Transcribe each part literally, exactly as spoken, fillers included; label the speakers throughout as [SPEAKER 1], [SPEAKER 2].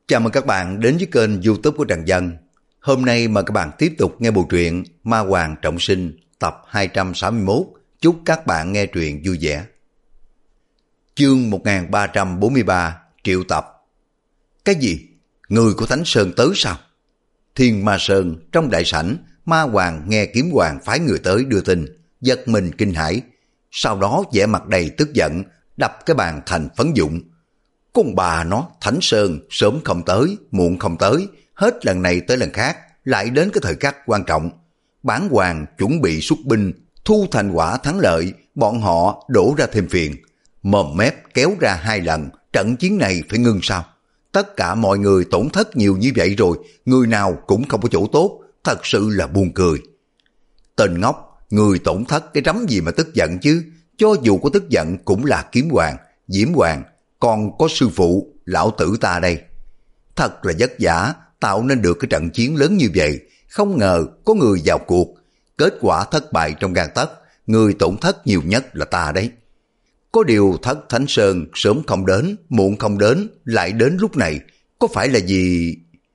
[SPEAKER 1] Chào mừng các bạn đến với kênh YouTube của Trần Dân. Hôm nay mời các bạn tiếp tục nghe bộ truyện Ma Hoàng Trọng Sinh tập hai trăm sáu mươi mốt. Chúc các bạn nghe truyện vui vẻ. Chương một nghìn ba trăm bốn mươi ba, triệu tập. Cái gì? Người của Thánh Sơn tới sao? Thiên Ma Sơn trong đại sảnh, Ma Hoàng nghe Kiếm Hoàng phái người tới đưa tin, giật mình kinh hãi. Sau đó vẻ mặt đầy tức giận, đập cái bàn thành phấn dụng. Con bà nó, Thánh Sơn sớm không tới, muộn không tới, hết lần này tới lần khác, lại đến cái thời khắc quan trọng. Bản hoàng chuẩn bị xuất binh, thu thành quả thắng lợi, bọn họ đổ ra thêm phiền. Mồm mép kéo ra hai lần, trận chiến này phải ngưng sao? Tất cả mọi người tổn thất nhiều như vậy rồi, người nào cũng không có chỗ tốt, thật sự là buồn cười. Tên ngốc, người tổn thất cái rắm gì mà tức giận chứ, cho dù có tức giận cũng là Kiếm Hoàng, Diễm Hoàng, còn có sư phụ, lão tử ta đây. Thật là vất vả, tạo nên được cái trận chiến lớn như vậy, không ngờ có người vào cuộc. Kết quả thất bại trong gang tấc, người tổn thất nhiều nhất là ta đấy. Có điều Thất Thánh Sơn sớm không đến, muộn không đến, lại đến lúc này, có phải là gì?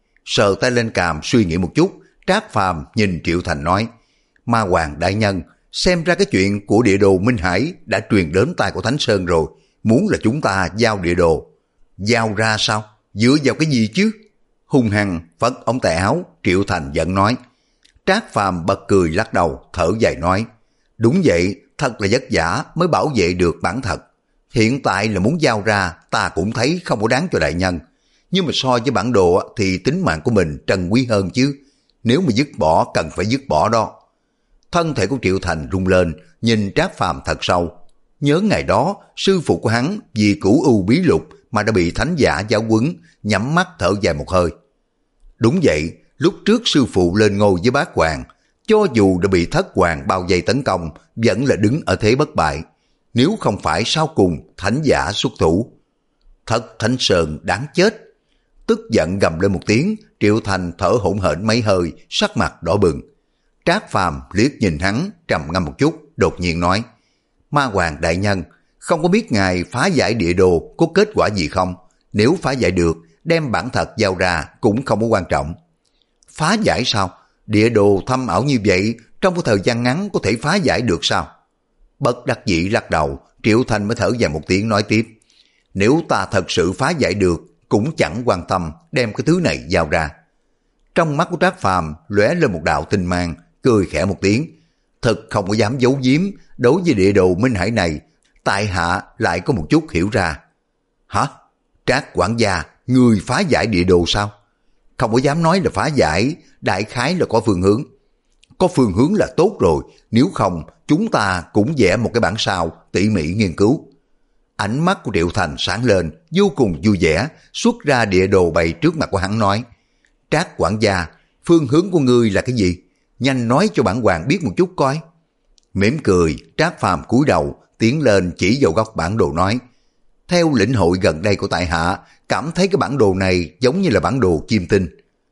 [SPEAKER 1] Sờ tay lên cằm suy nghĩ một chút, Trác Phàm nhìn Triệu Thành nói, Ma Hoàng đại nhân, xem ra cái chuyện của địa đồ Minh Hải đã truyền đến tai của Thánh Sơn rồi, muốn là chúng ta giao địa đồ. Giao ra sao? Dựa vào cái gì chứ? Hung hăng phất ống tay áo, Triệu Thành giận nói. Trác Phàm bật cười lắc đầu, thở dài nói, đúng vậy, thật là vất vả mới bảo vệ được bản thật. Hiện tại là muốn giao ra, ta cũng thấy không có đáng cho đại nhân. Nhưng mà so với bản đồ thì tính mạng của mình trân quý hơn chứ. Nếu mà dứt bỏ cần phải dứt bỏ đó. Thân thể của Triệu Thành rung lên, nhìn Trác Phàm thật sâu. Nhớ ngày đó, sư phụ của hắn vì cửu ưu bí lục mà đã bị thánh giả giáo huấn, nhắm mắt thở dài một hơi. Đúng vậy, lúc trước sư phụ lên ngôi với Bát Hoàng, cho dù đã bị Thất Hoàng bao vây tấn công, vẫn là đứng ở thế bất bại. Nếu không phải sau cùng thánh giả xuất thủ. Thất Thánh Sơn đáng chết. Tức giận gầm lên một tiếng, Triệu Thành thở hổn hển mấy hơi, sắc mặt đỏ bừng. Trác Phàm liếc nhìn hắn, trầm ngâm một chút, đột nhiên nói, Ma Hoàng đại nhân, không có biết ngài phá giải địa đồ có kết quả gì không? Nếu phá giải được, đem bản thật giao ra cũng không có quan trọng. Phá giải sao? Địa đồ thâm ảo như vậy, trong một thời gian ngắn có thể phá giải được sao? Bất đắc dĩ lắc đầu, Triệu Thành mới thở dài một tiếng nói tiếp. Nếu ta thật sự phá giải được, cũng chẳng quan tâm đem cái thứ này giao ra. Trong mắt của Trác Phàm lóe lên một đạo tinh mang, cười khẽ một tiếng. Thật không có dám giấu giếm, đối với địa đồ Minh Hải này, tại hạ lại có một chút hiểu ra. Hả? Trác quản gia, người phá giải địa đồ sao? Không có dám nói là phá giải, đại khái là có phương hướng. Có phương hướng là tốt rồi, nếu không chúng ta cũng vẽ một cái bản sao tỉ mỉ nghiên cứu. Ánh mắt của Triệu Thành sáng lên, vô cùng vui vẻ, xuất ra địa đồ bày trước mặt của hắn nói. Trác quản gia, phương hướng của ngươi là cái gì? Nhanh nói cho bản hoàng biết một chút coi. Mỉm cười, Trác Phàm cúi đầu, tiến lên chỉ vào góc bản đồ nói. Theo lĩnh hội gần đây của tại hạ, cảm thấy cái bản đồ này giống như là bản đồ chim tinh.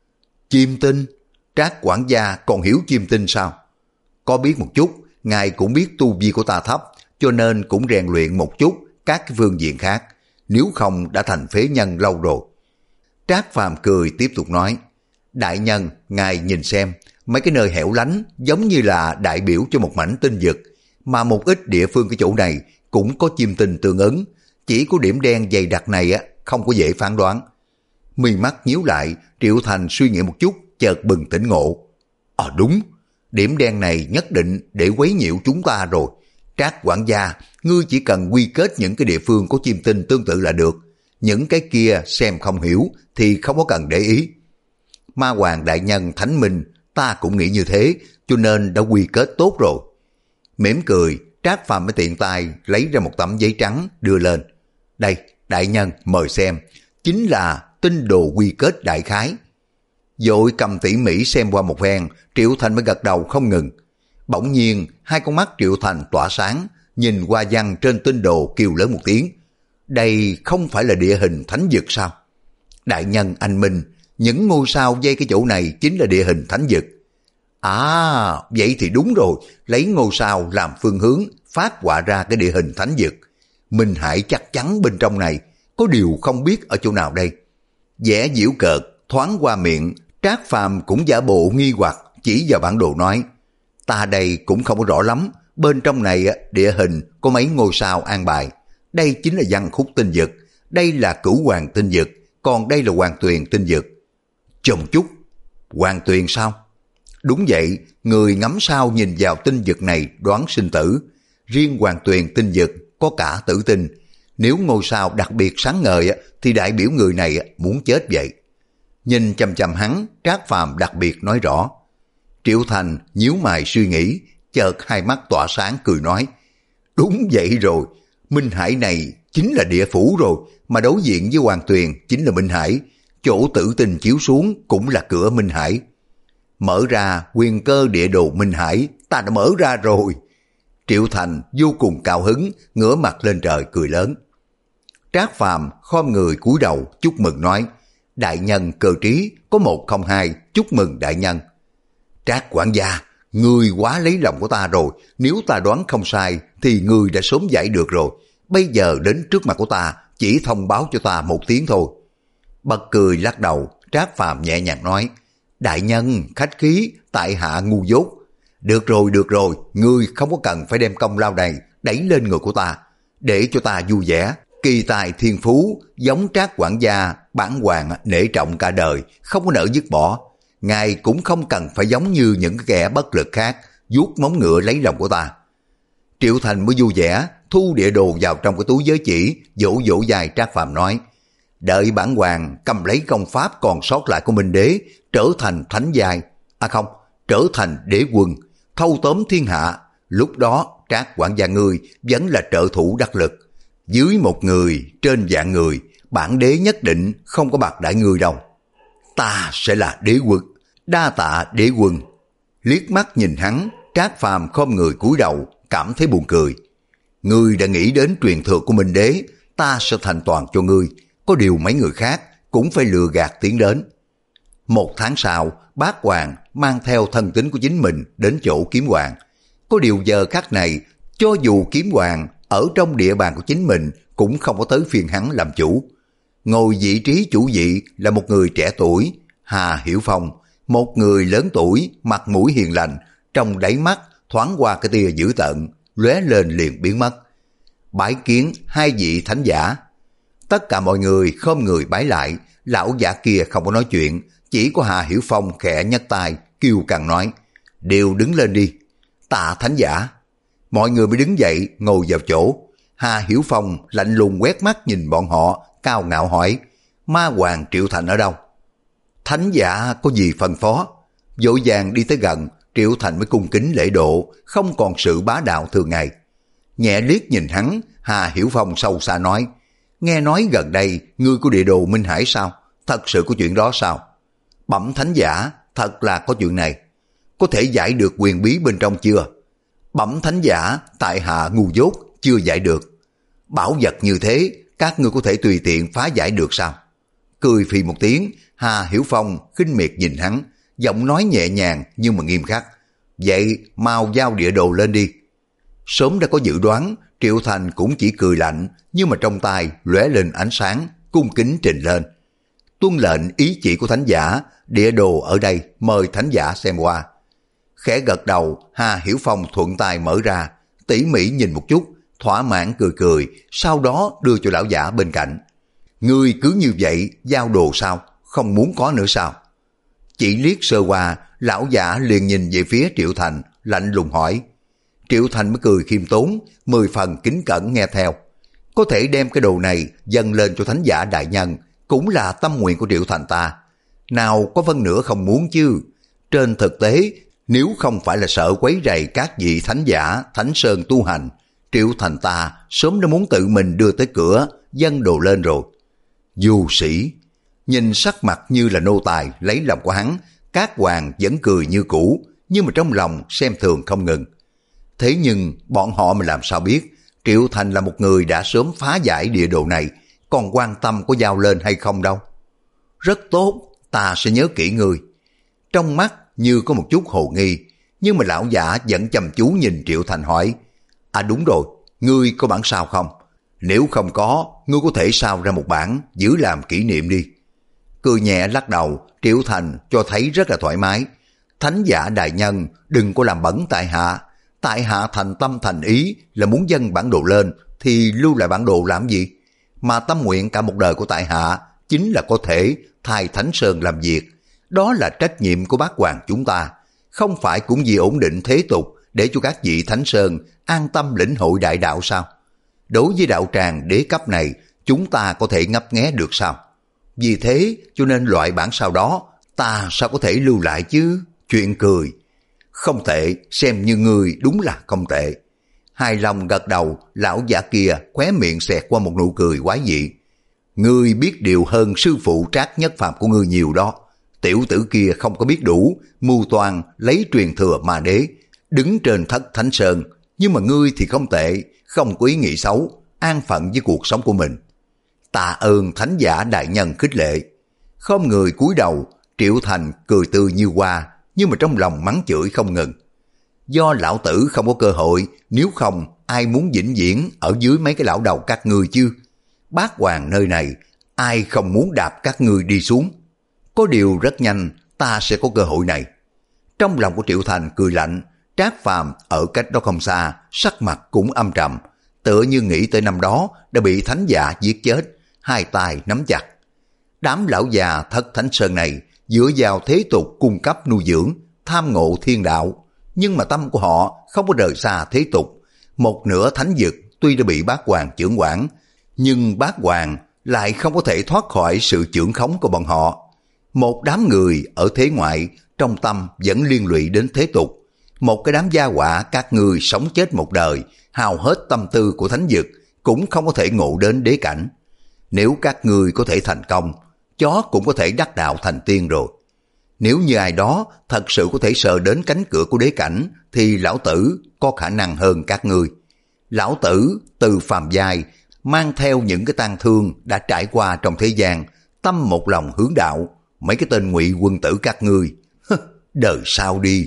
[SPEAKER 1] Chim tinh? Trác quản gia còn hiểu chim tinh sao? Có biết một chút, ngài cũng biết tu vi của ta thấp, cho nên cũng rèn luyện một chút các cái phương diện khác, nếu không đã thành phế nhân lâu rồi. Trác Phàm cười tiếp tục nói, đại nhân, ngài nhìn xem, mấy cái nơi hẻo lánh giống như là đại biểu cho một mảnh tinh vực, mà một ít địa phương cái chỗ này cũng có chim tinh tương ứng, chỉ có điểm đen dày đặc này á không có dễ phán đoán. Mi mắt nhíu lại, Triệu Thành suy nghĩ một chút, chợt bừng tỉnh ngộ. À đúng, điểm đen này nhất định để quấy nhiễu chúng ta rồi. Trác quản gia, ngươi chỉ cần quy kết những cái địa phương có chim tinh tương tự là được. Những cái kia xem không hiểu thì không có cần để ý. Ma Hoàng đại nhân thánh minh, ta cũng nghĩ như thế, cho nên đã quy kết tốt rồi. Mỉm cười, Trác Phàm mới tiện tay lấy ra một tấm giấy trắng đưa lên. Đây, đại nhân mời xem, chính là tinh đồ quy kết đại khái. Vội cầm tỉ mỉ xem qua một phen, Triệu Thành mới gật đầu không ngừng. Bỗng nhiên, hai con mắt Triệu Thành tỏa sáng, nhìn qua văn trên tinh đồ kêu lớn một tiếng. Đây không phải là địa hình thánh vực sao? Đại nhân anh minh, những ngôi sao dây cái chỗ này chính là địa hình thánh vực. À, vậy thì đúng rồi, lấy ngôi sao làm phương hướng, phát họa ra cái địa hình thánh vực. Minh Hải chắc chắn bên trong này, có điều không biết ở chỗ nào đây. vẻ giễu cợt thoáng qua miệng, Trác Phàm cũng giả bộ nghi hoặc chỉ vào bản đồ nói, ta đây cũng không có rõ lắm, bên trong này địa hình có mấy ngôi sao an bài, đây chính là văn khúc tinh vực, đây là cửu hoàng tinh vực, còn đây là hoàng tuyền tinh vực. Chồng chút, hoàng tuyền sao? Đúng vậy, người ngắm sao nhìn vào tinh vực này đoán sinh tử, riêng hoàng tuyền tinh vực có cả tử tinh, nếu ngôi sao đặc biệt sáng ngời thì đại biểu người này muốn chết vậy. Nhìn chằm chằm hắn, Trác Phàm đặc biệt nói rõ. Triệu Thành nhíu mày suy nghĩ, chợt hai mắt tỏa sáng cười nói, đúng vậy rồi, Minh Hải này chính là địa phủ rồi, mà đối diện với Hoàng Tuyền chính là Minh Hải, chỗ tử tinh chiếu xuống cũng là cửa Minh Hải. Mở ra quyền cơ địa đồ Minh Hải, ta đã mở ra rồi. Triệu Thành vô cùng cao hứng, ngửa mặt lên trời cười lớn. Trác Phàm khom người cúi đầu chúc mừng nói, đại nhân cơ trí, có một không hai, chúc mừng đại nhân. Trác quản gia, ngươi quá lấy lòng của ta rồi, nếu ta đoán không sai thì ngươi đã sớm giải được rồi, bây giờ đến trước mặt của ta chỉ thông báo cho ta một tiếng thôi. Bật cười lắc đầu, Trác Phàm nhẹ nhàng nói, đại nhân khách khí, tại hạ ngu dốt. Được rồi, được rồi, ngươi không có cần phải đem công lao này đẩy lên người của ta, để cho ta vui vẻ. Kỳ tài thiên phú, giống Trác quản gia, bản hoàng nể trọng cả đời, không có nỡ dứt bỏ. Ngài cũng không cần phải giống như những kẻ bất lực khác, vuốt móng ngựa lấy lòng của ta. Triệu Thành mới vui vẻ, thu địa đồ vào trong cái túi giới chỉ, vỗ vỗ vai Trác Phàm nói, đợi bản hoàng cầm lấy công pháp còn sót lại của Minh Đế, trở thành thánh giai, à không, trở thành đế quân, thâu tóm thiên hạ, lúc đó Trác quản gia ngươi vẫn là trợ thủ đắc lực. Dưới một người, trên vạn người, bản đế nhất định không có bạc đại ngươi đâu. Ta sẽ là đế quân, đa tạ đế quân. Liếc mắt nhìn hắn, Trác Phàm khom người cúi đầu, cảm thấy buồn cười. Ngươi đã nghĩ đến truyền thừa của Minh Đế, ta sẽ thành toàn cho ngươi, có điều mấy người khác cũng phải lừa gạt tiến đến. Một tháng sau, Bác Hoàng mang theo thân tín của chính mình đến chỗ Kiếm Hoàng. Có điều giờ khắc này, cho dù Kiếm Hoàng ở trong địa bàn của chính mình cũng không có tới phiên hắn làm chủ. Ngồi vị trí chủ vị là một người trẻ tuổi, Hà Hiểu Phong, một người lớn tuổi, mặt mũi hiền lành, trong đáy mắt thoáng qua cái tia dữ tợn, lóe lên liền biến mất. Bái kiến hai vị thánh giả. Tất cả mọi người khom người bái lại, lão giả kia không có nói chuyện, chỉ có Hà Hiểu Phong khẽ nhấc tay, kêu càng nói, đều đứng lên đi. Tạ thánh giả. Mọi người mới đứng dậy, ngồi vào chỗ. Hà Hiểu Phong lạnh lùng quét mắt nhìn bọn họ, cao ngạo hỏi, Ma Hoàng Triệu Thành ở đâu? Thánh giả có gì phân phó? Vội vàng đi tới gần, Triệu Thành mới cung kính lễ độ, không còn sự bá đạo thường ngày. Nhẹ liếc nhìn hắn, Hà Hiểu Phong sâu xa nói, nghe nói gần đây ngươi của địa đồ Minh Hải sao? Thật sự có chuyện đó sao? Bẩm thánh giả, thật là có chuyện này. Có thể giải được quyền bí bên trong chưa? Bẩm thánh giả, tại hạ ngu dốt, chưa giải được. Bảo vật như thế, các ngươi có thể tùy tiện phá giải được sao? Cười phì một tiếng, Hà Hiểu Phong khinh miệt nhìn hắn, giọng nói nhẹ nhàng nhưng mà nghiêm khắc. Vậy mau giao địa đồ lên đi. Sớm đã có dự đoán, Triệu Thành cũng chỉ cười lạnh, nhưng mà trong tay lóe lên ánh sáng, cung kính trình lên. Tuân lệnh ý chỉ của thánh giả, địa đồ ở đây, mời thánh giả xem qua. Khẽ gật đầu, Hà Hiểu Phong thuận tay mở ra, tỉ mỉ nhìn một chút, thỏa mãn cười cười, sau đó đưa cho lão giả bên cạnh. Ngươi cứ như vậy, giao đồ sao? Không muốn có nữa sao? Chỉ liếc sơ qua, lão giả liền nhìn về phía Triệu Thành, lạnh lùng hỏi. Triệu Thành mới cười khiêm tốn, mười phần kính cẩn nghe theo. Có thể đem cái đồ này dâng lên cho thánh giả đại nhân, cũng là tâm nguyện của Triệu Thành ta. Nào có phân nửa không muốn chứ. Trên thực tế, nếu không phải là sợ quấy rầy các vị thánh giả, thánh sơn tu hành, Triệu Thành ta sớm đã muốn tự mình đưa tới cửa, dâng đồ lên rồi. Dù sĩ, nhìn sắc mặt như là nô tài lấy lòng của hắn, các hoàng vẫn cười như cũ, nhưng mà trong lòng xem thường không ngừng. Thế nhưng bọn họ mà làm sao biết, Triệu Thành là một người đã sớm phá giải địa đồ này, còn quan tâm có giao lên hay không đâu. Rất tốt, ta sẽ nhớ kỹ ngươi. Trong mắt như có một chút hồ nghi, nhưng mà lão giả vẫn chăm chú nhìn Triệu Thành hỏi, à đúng rồi, ngươi có bản sao không? Nếu không có, ngươi có thể sao ra một bản, giữ làm kỷ niệm đi. Cười nhẹ lắc đầu, Triệu Thành cho thấy rất là thoải mái. Thánh giả đại nhân, đừng có làm bẩn tại hạ. Tại hạ thành tâm thành ý là muốn dâng bản đồ lên, thì lưu lại bản đồ làm gì? Mà tâm nguyện cả một đời của tại hạ chính là có thể thay Thánh Sơn làm việc. Đó là trách nhiệm của bác hoàng chúng ta. Không phải cũng vì ổn định thế tục để cho các vị Thánh Sơn an tâm lĩnh hội đại đạo sao? Đối với đạo tràng đế cấp này, chúng ta có thể ngấp nghé được sao? Vì thế cho nên loại bản sao đó ta sao có thể lưu lại chứ? Chuyện cười. Không tệ, xem như ngươi đúng là không tệ. Hài lòng gật đầu, lão giả kia khóe miệng xẹt qua một nụ cười quái dị. Ngươi biết điều hơn sư phụ Trác Nhất Phàm của ngươi nhiều đó. Tiểu tử kia không có biết đủ, mưu toan lấy truyền thừa ma đế, đứng trên thất Thánh Sơn. Nhưng mà ngươi thì không tệ, không có ý nghĩ xấu, an phận với cuộc sống của mình. Tạ ơn thánh giả đại nhân khích lệ. Không người cúi đầu, Triệu Thành cười tươi như hoa, nhưng mà trong lòng mắng chửi không ngừng. Do lão tử không có cơ hội, nếu không ai muốn vĩnh viễn ở dưới mấy cái lão đầu các ngươi chứ? Bác hoàng nơi này, ai không muốn đạp các ngươi đi xuống? Có điều rất nhanh, ta sẽ có cơ hội này. Trong lòng của Triệu Thành cười lạnh, Trác Phàm ở cách đó không xa, sắc mặt cũng âm trầm, tựa như nghĩ tới năm đó đã bị thánh giả giết chết, hai tay nắm chặt. Đám lão già thất Thánh Sơn này dựa vào thế tục cung cấp nuôi dưỡng, tham ngộ thiên đạo, nhưng mà tâm của họ không có rời xa thế tục. Một nửa thánh vực tuy đã bị bác hoàng chưởng quản, nhưng bác hoàng lại không có thể thoát khỏi sự chưởng khống của bọn họ. Một đám người ở thế ngoại trong tâm vẫn liên lụy đến thế tục. Một cái đám gia hỏa các ngươi sống chết một đời, hao hết tâm tư của thánh vực, cũng không có thể ngộ đến đế cảnh. Nếu các ngươi có thể thành công, chó cũng có thể đắc đạo thành tiên rồi. Nếu như ai đó thật sự có thể sờ đến cánh cửa của đế cảnh, thì lão tử có khả năng hơn các ngươi. Lão tử từ phàm giai mang theo những cái tang thương đã trải qua trong thế gian, tâm một lòng hướng đạo. Mấy cái tên ngụy quân tử các ngươi, đời sau đi.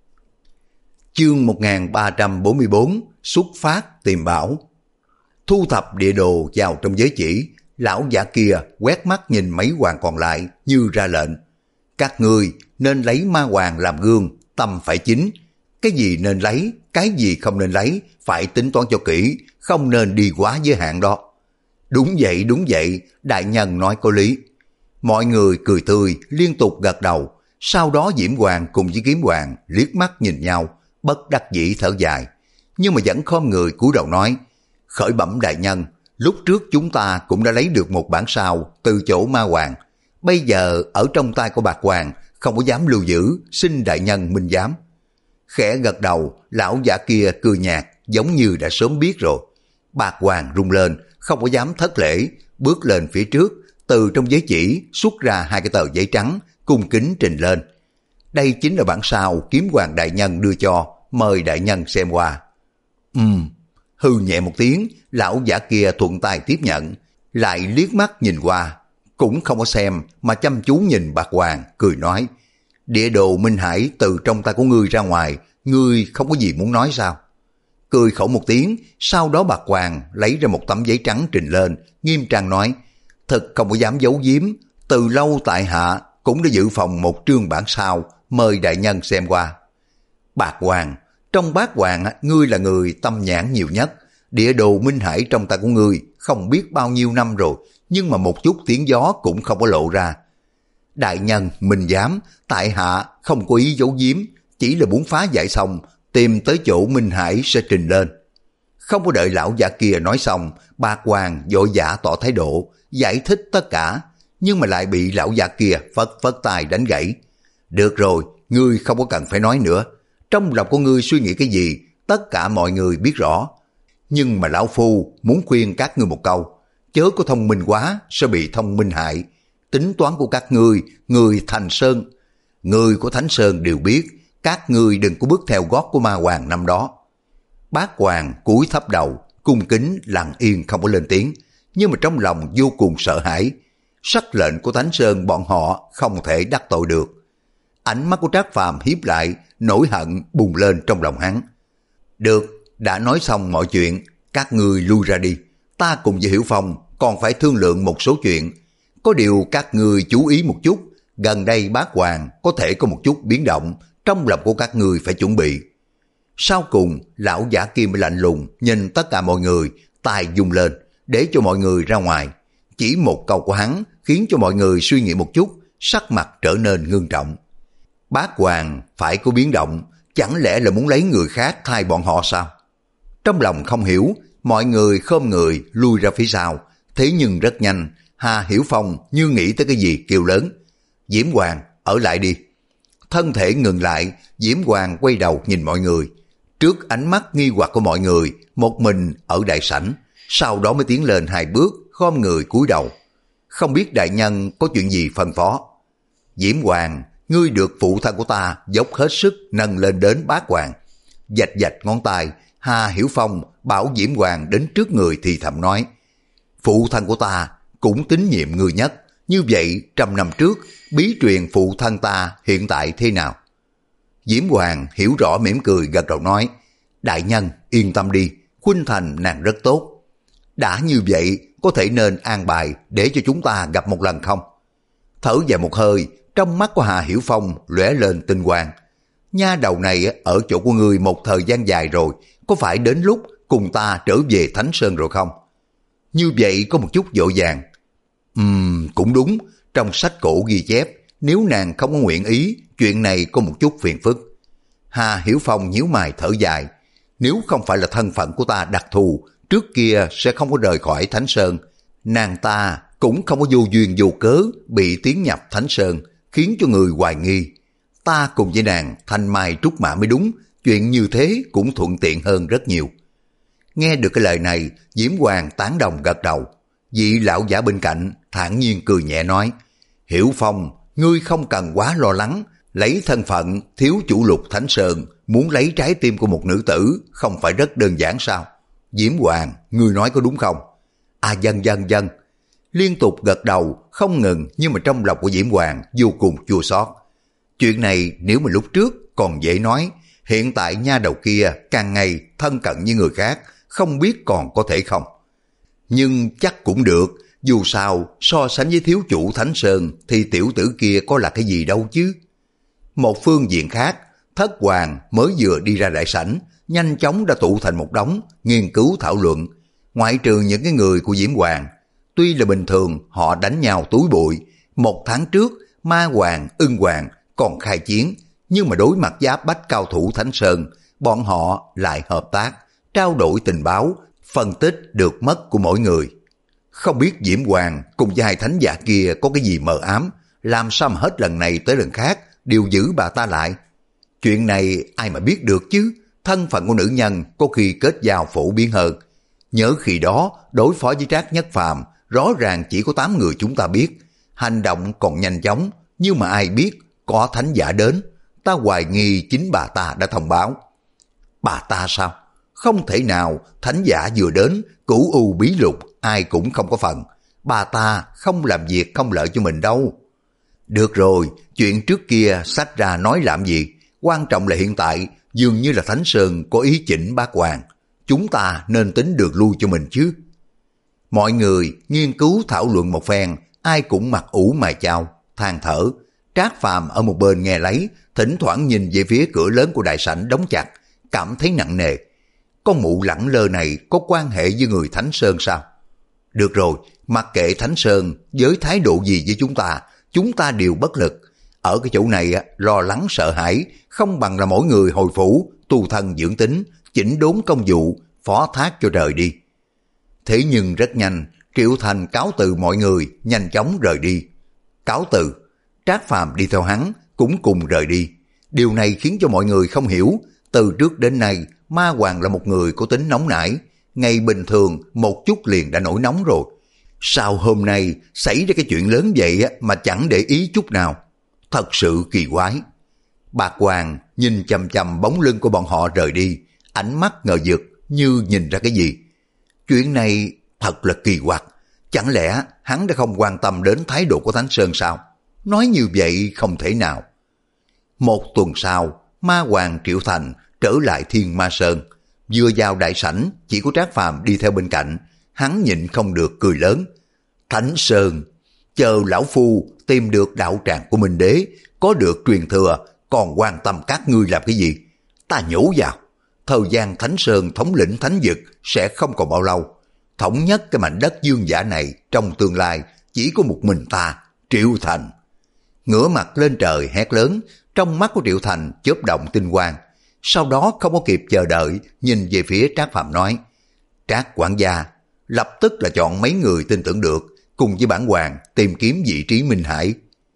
[SPEAKER 1] Chương một nghìn ba trăm bốn mươi bốn, xuất phát tìm bảo. Thu thập địa đồ vào trong giới chỉ, lão giả kia quét mắt nhìn mấy hoàng còn lại như ra lệnh. Các ngươi nên lấy ma hoàng làm gương, tâm phải chính. Cái gì nên lấy, cái gì không nên lấy, phải tính toán cho kỹ, không nên đi quá giới hạn đó. Đúng vậy, đúng vậy, đại nhân nói có lý. Mọi người cười tươi, liên tục gật đầu. Sau đó Diễm Hoàng cùng với Kiếm Hoàng liếc mắt nhìn nhau, bất đắc dĩ thở dài. Nhưng mà vẫn khom người cúi đầu nói, khởi bẩm đại nhân, lúc trước chúng ta cũng đã lấy được một bản sao từ chỗ ma hoàng. Bây giờ ở trong tay của bạc hoàng, không có dám lưu giữ, xin đại nhân minh giám. Khẽ gật đầu, lão giả kia cười nhạt, giống như đã sớm biết rồi. Bạc hoàng rung lên, không có dám thất lễ, bước lên phía trước, từ trong giấy chỉ xuất ra hai cái tờ giấy trắng, cung kính trình lên. Đây chính là bản sao Kiếm Hoàng đại nhân đưa cho, mời đại nhân xem qua. Ừm, hư nhẹ một tiếng, lão giả kia thuận tay tiếp nhận, lại liếc mắt nhìn qua, cũng không có xem mà chăm chú nhìn bạc hoàng, cười nói, địa đồ Minh Hải từ trong tay của ngươi ra ngoài, ngươi không có gì muốn nói sao? Cười khẩu một tiếng, sau đó bạc hoàng lấy ra một tấm giấy trắng trình lên, nghiêm trang nói, thật không có dám giấu giếm, từ lâu tại hạ cũng đã dự phòng một trương bản sao, mời đại nhân xem qua. Bạc hoàng, trong bát hoàng ngươi là người tâm nhãn nhiều nhất, địa đồ Minh Hải trong tay của ngươi không biết bao nhiêu năm rồi, nhưng mà một chút tiếng gió cũng không có lộ ra. Đại nhân minh giám, tại hạ không có ý giấu giếm, chỉ là muốn phá giải xong, tìm tới chỗ Minh Hải sẽ trình lên. Không có đợi lão giả kia nói xong, bạc hoàng vội vã tỏ thái độ, giải thích tất cả, nhưng mà lại bị lão giả kia phất phất tay đánh gãy. Được rồi, ngươi không có cần phải nói nữa. Trong lòng của ngươi suy nghĩ cái gì, tất cả mọi người biết rõ. Nhưng mà lão phu muốn khuyên các ngươi một câu, chớ có thông minh quá sẽ bị thông minh hại. Tính toán của các ngươi, người Thành Sơn, người của Thánh Sơn đều biết, các ngươi đừng có bước theo gót của ma hoàng năm đó. Bác hoàng cúi thấp đầu, cung kính lặng yên không có lên tiếng, nhưng mà trong lòng vô cùng sợ hãi. Sắc lệnh của Thánh Sơn bọn họ không thể đắc tội được. Ánh mắt của Trác Phàm hiếp lại, nỗi hận bùng lên trong lòng hắn. Được, đã nói xong mọi chuyện, các ngươi lui ra đi. Ta cùng với Hiểu Phong còn phải thương lượng một số chuyện. Có Có điều các ngươi chú ý một chút, gần đây bác Hoàng có thể có một chút biến động, trong lòng của các ngươi phải chuẩn bị. Sau cùng, lão giả kia mới lạnh lùng nhìn tất cả mọi người, tay dùng lên, để cho mọi người ra ngoài. Chỉ một câu của hắn khiến cho mọi người suy nghĩ một chút, sắc mặt trở nên ngưng trọng. Bác Hoàng phải có biến động, chẳng lẽ là muốn lấy người khác thay bọn họ sao? Trong lòng không hiểu, mọi người khom người lui ra phía sau, thế nhưng rất nhanh, Hà Hiểu Phong như nghĩ tới cái gì kêu lớn. Diễm Hoàng, ở lại đi. Thân thể ngừng lại, Diễm Hoàng quay đầu nhìn mọi người. Trước ánh mắt nghi hoặc của mọi người, một mình ở đại sảnh, sau đó mới tiến lên hai bước, khom người cúi đầu. Không biết đại nhân có chuyện gì phân phó. Diễm Hoàng, ngươi được phụ thân của ta dốc hết sức nâng lên đến bát hoàng. Dạch dạch ngón tay, Hà Hiểu Phong bảo Diễm Hoàng đến trước người thì thầm nói, phụ thân của ta cũng tín nhiệm người nhất, như vậy trăm năm trước bí truyền phụ thân ta hiện tại thế nào? Diễm Hoàng hiểu rõ mỉm cười gật đầu nói, đại nhân yên tâm đi, khuynh thành nàng rất tốt. Đã như vậy có thể nên an bài để cho chúng ta gặp một lần không? Thở dài một hơi, trong mắt của Hà Hiểu Phong lóe lên tinh quang. Nha đầu này ở chỗ của ngươi một thời gian dài rồi, có phải đến lúc cùng ta trở về Thánh Sơn rồi không? Như vậy có một chút dội vàng. Ừm, cũng đúng, trong sách cổ ghi chép, nếu nàng không có nguyện ý, chuyện này có một chút phiền phức. Hà Hiểu Phong nhíu mày thở dài, nếu không phải là thân phận của ta đặc thù, trước kia sẽ không có rời khỏi Thánh Sơn. Nàng ta cũng không có vô duyên vô cớ bị tiến nhập Thánh Sơn, khiến cho người hoài nghi. Ta cùng với nàng thanh mai trúc mã mới đúng, chuyện như thế cũng thuận tiện hơn rất nhiều. Nghe được cái lời này, Diễm Hoàng tán đồng gật đầu. Vị lão giả bên cạnh thản nhiên cười nhẹ nói, Hiểu Phong, ngươi không cần quá lo lắng, lấy thân phận thiếu chủ Lục Thánh Sơn, muốn lấy trái tim của một nữ tử không phải rất đơn giản sao? Diễm Hoàng, ngươi nói có đúng không? À dân dân dân. Liên tục gật đầu, không ngừng, nhưng mà trong lòng của Diễm Hoàng vô cùng chua xót. Chuyện này nếu mà lúc trước còn dễ nói, hiện tại nha đầu kia càng ngày thân cận như người khác, không biết còn có thể không. Nhưng chắc cũng được, dù sao so sánh với thiếu chủ Thánh Sơn thì tiểu tử kia có là cái gì đâu chứ. Một phương diện khác, Thất Hoàng mới vừa đi ra đại sảnh, nhanh chóng đã tụ thành một đống, nghiên cứu thảo luận. Ngoại trừ những cái người của Diễm Hoàng, tuy là bình thường họ đánh nhau túi bụi, một tháng trước Ma Hoàng, Ưng Hoàng còn khai chiến, nhưng mà đối mặt giáp bách cao thủ Thánh Sơn, bọn họ lại hợp tác, trao đổi tình báo, phân tích được mất của mỗi người. Không biết Diễm Hoàng cùng với hai thánh giả kia có cái gì mờ ám, làm sao mà hết lần này tới lần khác đều giữ bà ta lại. Chuyện này ai mà biết được chứ, thân phận của nữ nhân có khi kết giao phổ biến hơn. Nhớ khi đó đối phó với Trác Nhất Phàm, rõ ràng chỉ có tám người chúng ta biết, hành động còn nhanh chóng, nhưng mà ai biết có thánh giả đến, ta hoài nghi chính bà ta đã thông báo. Bà ta sao? Không thể nào, thánh giả vừa đến, cửu u bí lục, ai cũng không có phần. Bà ta không làm việc không lợi cho mình đâu. Được rồi, chuyện trước kia sách ra nói làm gì, quan trọng là hiện tại dường như là Thánh Sơn có ý chỉnh bác Hoàng. Chúng ta nên tính được lui cho mình chứ. Mọi người nghiên cứu thảo luận một phen, ai cũng mặt ủ mày chao, than thở. Trác Phàm ở một bên nghe lấy, thỉnh thoảng nhìn về phía cửa lớn của đại sảnh đóng chặt, cảm thấy nặng nề. Con mụ lẳng lơ này có quan hệ với người Thánh Sơn sao? Được rồi, mặc kệ Thánh Sơn với thái độ gì với chúng ta, chúng ta đều bất lực. Ở cái chỗ này lo lắng sợ hãi, không bằng là mỗi người hồi phủ, tu thân dưỡng tính, chỉnh đốn công vụ, phó thác cho trời đi. Thế nhưng rất nhanh, Triệu Thành cáo từ mọi người, nhanh chóng rời đi. Cáo từ, Trác Phàm đi theo hắn, cũng cùng rời đi. Điều này khiến cho mọi người không hiểu, từ trước đến nay, Ma Hoàng là một người có tính nóng nảy, ngày bình thường một chút liền đã nổi nóng rồi. Sao hôm nay xảy ra cái chuyện lớn vậy mà chẳng để ý chút nào? Thật sự kỳ quái. Bạc Hoàng nhìn chằm chằm bóng lưng của bọn họ rời đi, ánh mắt ngờ vực như nhìn ra cái gì. Chuyện này thật là kỳ quặc, chẳng lẽ hắn đã không quan tâm đến thái độ của Thánh Sơn sao? Nói như vậy không thể nào. Một tuần sau, Ma Hoàng Triệu Thành trở lại Thiên Ma Sơn. Vừa vào đại sảnh, chỉ có Trác Phàm đi theo bên cạnh, hắn nhịn không được cười lớn. Thánh Sơn, chờ lão phu tìm được đạo tràng của Minh Đế, có được truyền thừa, còn quan tâm các ngươi làm cái gì? Ta nhổ vào, thời gian Thánh Sơn thống lĩnh thánh vực sẽ không còn bao lâu. Thống nhất cái mảnh đất dương giả này trong tương lai chỉ có một mình ta, Triệu Thành. Ngửa mặt lên trời hét lớn, trong mắt của Triệu Thành chớp động tinh quang. Sau đó không có kịp chờ đợi, nhìn về phía Trác Phàm nói, Trác quản gia, lập tức là chọn mấy người tin tưởng được, cùng với bản hoàng tìm kiếm vị trí Minh Hải.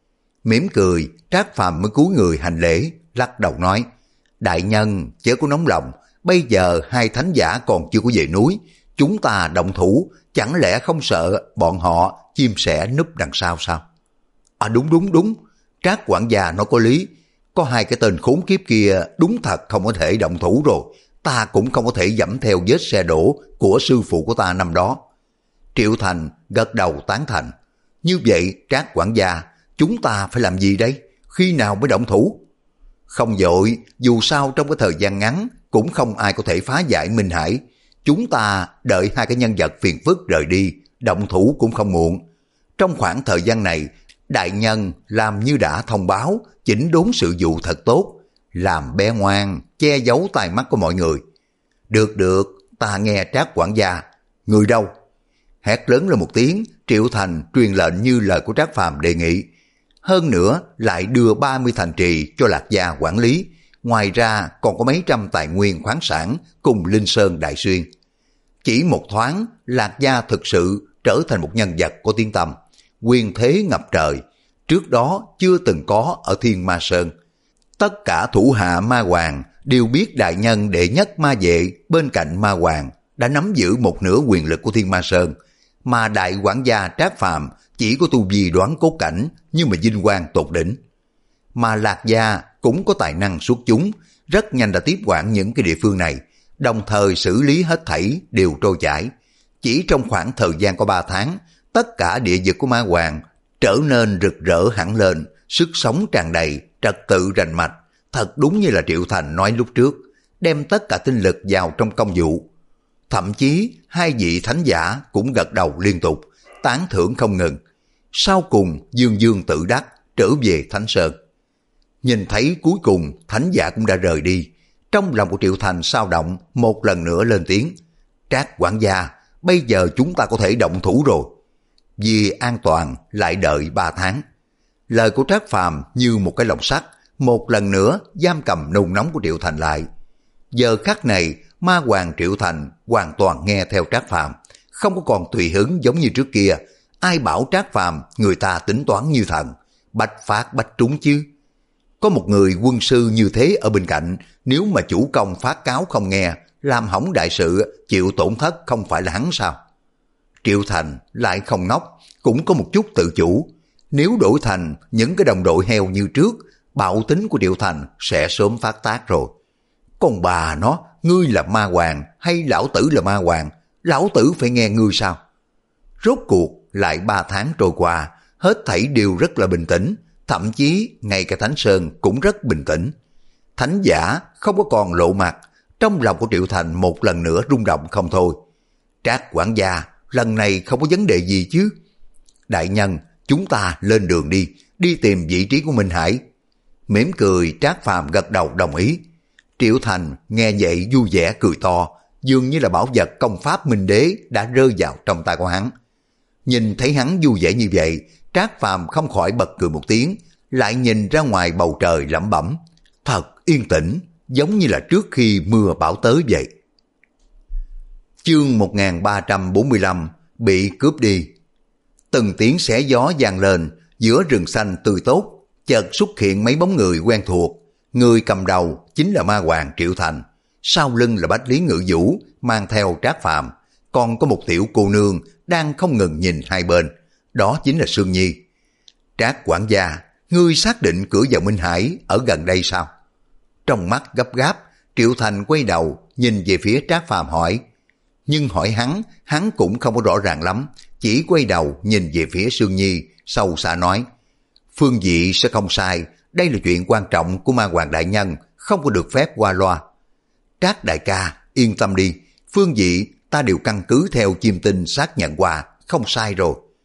[SPEAKER 1] Mỉm cười, Trác Phàm mới cúi người hành lễ, lắc đầu nói, đại nhân chớ có nóng lòng, bây giờ hai thánh giả còn chưa có về núi, chúng ta động thủ, chẳng lẽ không sợ bọn họ chim sẻ núp đằng sau sao? À đúng đúng đúng, Trác quản gia nó có lý, có hai cái tên khốn kiếp kia đúng thật không có thể động thủ rồi, ta cũng không có thể dẫm theo vết xe đổ của sư phụ của ta năm đó. Triệu Thành gật đầu tán thành. Như vậy Trác quản gia, chúng ta phải làm gì đây? Khi nào mới động thủ? Không vội, dù sao trong cái thời gian ngắn cũng không ai có thể phá giải Minh Hải. Chúng ta đợi hai cái nhân vật phiền phức rời đi, động thủ cũng không muộn. Trong khoảng thời gian này, đại nhân làm như đã thông báo, chỉnh đốn sự vụ thật tốt, làm bé ngoan, che giấu tai mắt của mọi người. Được được, ta nghe Trác quản gia. Người đâu? Hét lớn lên một tiếng, Triệu Thành truyền lệnh như lời của Trác Phàm đề nghị. Hơn nữa lại đưa ba mươi thành trì cho Lạc Gia quản lý, ngoài ra còn có mấy trăm tài nguyên khoáng sản cùng Linh Sơn Đại Xuyên. Chỉ một thoáng, Lạc Gia thực sự trở thành một nhân vật có tiếng tăm, quyền thế ngập trời, trước đó chưa từng có ở Thiên Ma Sơn. Tất cả thủ hạ Ma Hoàng đều biết đại nhân đệ nhất ma vệ bên cạnh Ma Hoàng đã nắm giữ một nửa quyền lực của Thiên Ma Sơn, mà đại quản gia Trác Phàm chỉ có tu vi đoán cốt cảnh nhưng mà vinh quang tột đỉnh. Mà Lạc Gia cũng có tài năng xuất chúng, rất nhanh đã tiếp quản những cái địa phương này, đồng thời xử lý hết thảy đều trôi chảy. Chỉ trong khoảng thời gian có ba tháng, tất cả địa vực của Ma Hoàng trở nên rực rỡ hẳn lên, sức sống tràn đầy, trật tự rành mạch. Thật đúng như là Triệu Thành nói lúc trước, đem tất cả tinh lực vào trong công vụ. Thậm chí hai vị thánh giả cũng gật đầu liên tục, tán thưởng không ngừng. Sau cùng dương dương tự đắc trở về Thánh Sơn. Nhìn thấy cuối cùng thánh giả cũng đã rời đi, trong lòng của Triệu Thành sao động, một lần nữa lên tiếng. Trác quản gia, bây giờ chúng ta có thể động thủ rồi. Vì an toàn lại đợi ba tháng. Lời của Trác Phàm như một cái lồng sắt, một lần nữa giam cầm nôn nóng của Triệu Thành lại. Giờ khắc này, Ma Hoàng Triệu Thành hoàn toàn nghe theo Trác Phàm, không có còn tùy hứng giống như trước kia. Ai bảo Trác Phàm người ta tính toán như thần, bách phát bách trúng chứ. Có một người quân sư như thế ở bên cạnh, nếu mà chủ công phát cáo không nghe, làm hỏng đại sự, chịu tổn thất không phải là hắn sao? Triệu Thành lại không ngốc, cũng có một chút tự chủ. Nếu đổi thành những cái đồng đội heo như trước, bạo tính của Triệu Thành sẽ sớm phát tác rồi. Còn bà nó, ngươi là Ma Hoàng hay lão tử là Ma Hoàng? Lão tử phải nghe ngươi sao? Rốt cuộc lại ba tháng trôi qua, hết thảy đều rất là bình tĩnh, thậm chí ngay cả Thánh Sơn cũng rất bình tĩnh. Thánh giả không có còn lộ mặt, trong lòng của Triệu Thành một lần nữa rung động không thôi. Trác quản gia, lần này không có vấn đề gì chứ? Đại nhân, chúng ta lên đường đi, đi tìm vị trí của Minh Hải. Mỉm cười, Trác Phàm gật đầu đồng ý. Triệu Thành nghe vậy vui vẻ cười to, dường như là bảo vật công pháp Minh Đế đã rơi vào trong tay của hắn. Nhìn thấy hắn vui vẻ như vậy, Trác Phàm không khỏi bật cười một tiếng, lại nhìn ra ngoài bầu trời lẩm bẩm. Thật yên tĩnh, giống như là trước khi mưa bão tới vậy. Chương một nghìn ba trăm bốn mươi lăm bị cướp đi. Từng tiếng xé gió vang lên, giữa rừng xanh tươi tốt, chợt xuất hiện mấy bóng người quen thuộc. Người cầm đầu chính là Ma Hoàng Triệu Thành, sau lưng là Bách Lý Ngự Vũ mang theo Trác Phàm, còn có một tiểu cô nương đang không ngừng nhìn hai bên, đó chính là Sương Nhi. Trác quản gia, ngươi xác định cửa vào Minh Hải ở gần đây sao? Trong mắt gấp gáp, Triệu Thành quay đầu nhìn về phía Trác Phàm hỏi, nhưng hỏi hắn, hắn cũng không có rõ ràng lắm, chỉ quay đầu nhìn về phía Sương Nhi, sâu xa nói, phương vị sẽ không sai, đây là chuyện quan trọng của Ma Hoàng đại nhân, không có được phép qua loa. Trác đại ca, yên tâm đi, phương vị ta đều căn cứ theo chim tinh xác nhận qua, không sai rồi.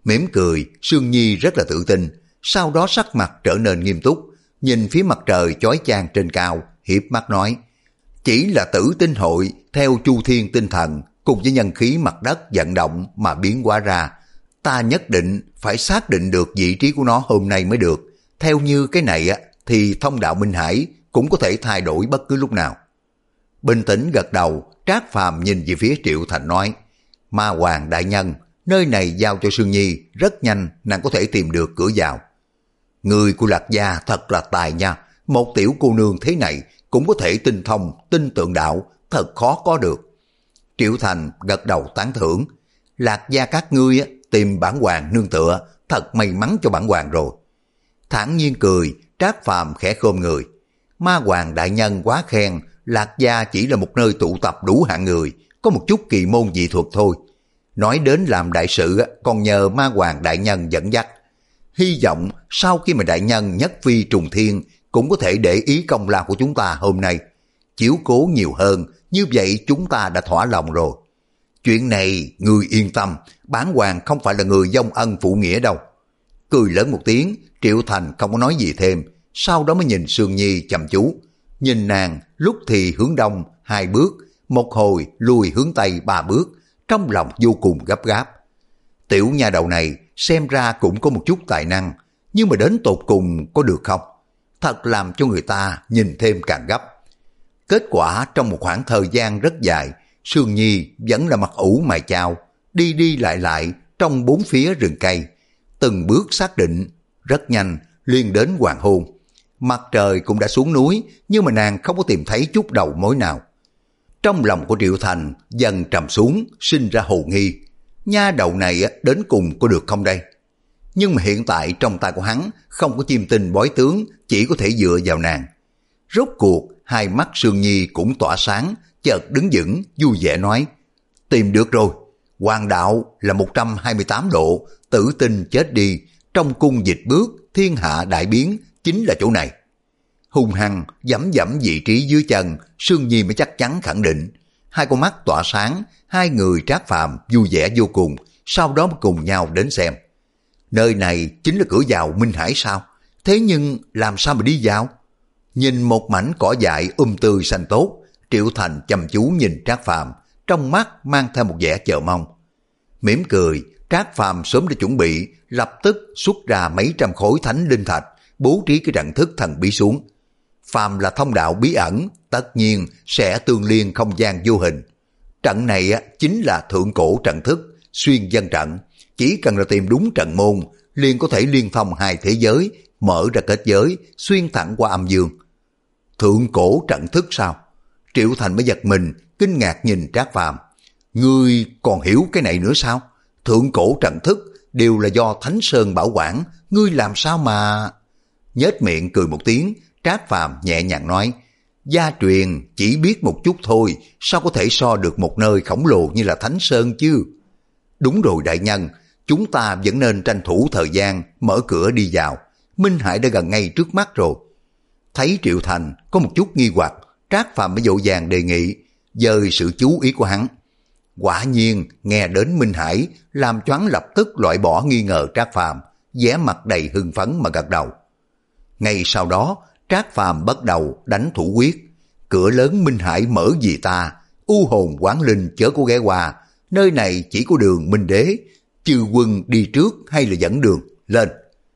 [SPEAKER 1] Mỉm cười, Sương Nhi rất là tự tin, sau đó sắc mặt trở nên nghiêm túc, nhìn phía mặt trời chói chang trên cao, hiếp mắt nói, chỉ là tử tinh hội theo chu thiên tinh thần cùng với nhân khí mặt đất vận động mà biến hóa ra, ta nhất định phải xác định được vị trí của nó hôm nay mới được. Theo như cái này á, thì thông đạo Minh Hải cũng có thể thay đổi bất cứ lúc nào. Bình tĩnh gật đầu, Trác Phàm nhìn về phía Triệu Thành nói, Ma Hoàng đại nhân, nơi này giao cho Sương Nhi, rất nhanh nàng có thể tìm được cửa vào. Người của Lạc Gia thật là tài nha, một tiểu cô nương thế này cũng có thể tinh thông, tin tượng đạo, thật khó có được. Triệu Thành gật đầu tán thưởng, Lạc Gia các ngươi á, tìm bản hoàng nương tựa, thật may mắn cho bản hoàng rồi. Thản nhiên cười, Trác Phàm khẽ khom người, Ma Hoàng đại nhân quá khen, Lạc Gia chỉ là một nơi tụ tập đủ hạng người, có một chút kỳ môn dị thuật thôi. Nói đến làm đại sự còn nhờ Ma Hoàng đại nhân dẫn dắt. Hy vọng sau khi mà đại nhân nhất phi trùng thiên cũng có thể để ý công lao của chúng ta hôm nay. Chiếu cố nhiều hơn, như vậy chúng ta đã thỏa lòng rồi. Chuyện này người yên tâm, bản hoàng không phải là người vong ân phụ nghĩa đâu. Cười lớn một tiếng, Triệu Thành không có nói gì thêm, sau đó mới nhìn Sương Nhi chăm chú. Nhìn nàng lúc thì hướng đông hai bước, một hồi lùi hướng tây ba bước, trong lòng vô cùng gấp gáp. Tiểu nha đầu này xem ra cũng có một chút tài năng, nhưng mà đến tột cùng có được không? Thật làm cho người ta nhìn thêm càng gấp. Kết quả trong một khoảng thời gian rất dài, Sương Nhi vẫn là mặt ủ mày chao, đi đi lại lại trong bốn phía rừng cây, từng bước xác định, rất nhanh liền đến hoàng hôn. Mặt trời cũng đã xuống núi, nhưng mà nàng không có tìm thấy chút đầu mối nào. Trong lòng của Triệu Thành dần trầm xuống, sinh ra hồ nghi. Nha đầu này đến cùng có được không đây? Nhưng mà hiện tại trong tay của hắn không có chim tinh bói tướng, chỉ có thể dựa vào nàng. Rốt cuộc, hai mắt Sương Nhi cũng tỏa sáng, chợt đứng vững, vui vẻ nói, tìm được rồi, hoàng đạo là một trăm hai mươi tám độ, tử tinh chết đi, trong cung dịch bước, thiên hạ đại biến, chính là chỗ này. Hung hăng dẫm dẫm vị trí dưới chân, Sương Nhi mới chắc chắn khẳng định. Hai con mắt tỏa sáng, hai người Trác Phàm vui vẻ vô cùng, sau đó cùng nhau đến xem. Nơi này chính là cửa vào Minh Hải sao? Thế nhưng làm sao mà đi vào? Nhìn một mảnh cỏ dại um tươi xanh tốt, Triệu Thành chăm chú nhìn Trác Phàm, trong mắt mang theo một vẻ chờ mong. Mỉm cười, Trác Phàm sớm đã chuẩn bị, lập tức xuất ra mấy trăm khối thánh linh thạch, bố trí cái trận thức thần bí xuống. Phàm là thông đạo bí ẩn, tất nhiên sẽ tương liên không gian vô hình. Trận này chính là thượng cổ trận thức, xuyên dân trận. Chỉ cần là tìm đúng trận môn, liền có thể liên thông hai thế giới, mở ra kết giới, xuyên thẳng qua âm dương. Thượng cổ trận thức sao? Triệu Thành mới giật mình, kinh ngạc nhìn Trác Phàm. Ngươi còn hiểu cái này nữa sao? Thượng cổ trận thức đều là do Thánh Sơn bảo quản, ngươi làm sao mà... Nhếch miệng cười một tiếng, Trác Phàm nhẹ nhàng nói, gia truyền chỉ biết một chút thôi, sao có thể so được một nơi khổng lồ như là Thánh Sơn chứ? Đúng rồi đại nhân, chúng ta vẫn nên tranh thủ thời gian mở cửa đi vào, Minh Hải đã gần ngay trước mắt rồi. Thấy Triệu Thành có một chút nghi hoặc, Trác Phàm mới dội vàng đề nghị, dời sự chú ý của hắn. Quả nhiên nghe đến Minh Hải, làm cho hắn lập tức loại bỏ nghi ngờ Trác Phàm, vẻ mặt đầy hưng phấn mà gật đầu. Ngay sau đó, Trác Phàm bắt đầu đánh thủ quyết. Cửa lớn Minh Hải mở vì ta, u hồn quán linh chớ có ghé qua, nơi này chỉ có đường Minh Đế, chư quân đi trước hay là dẫn đường, lên.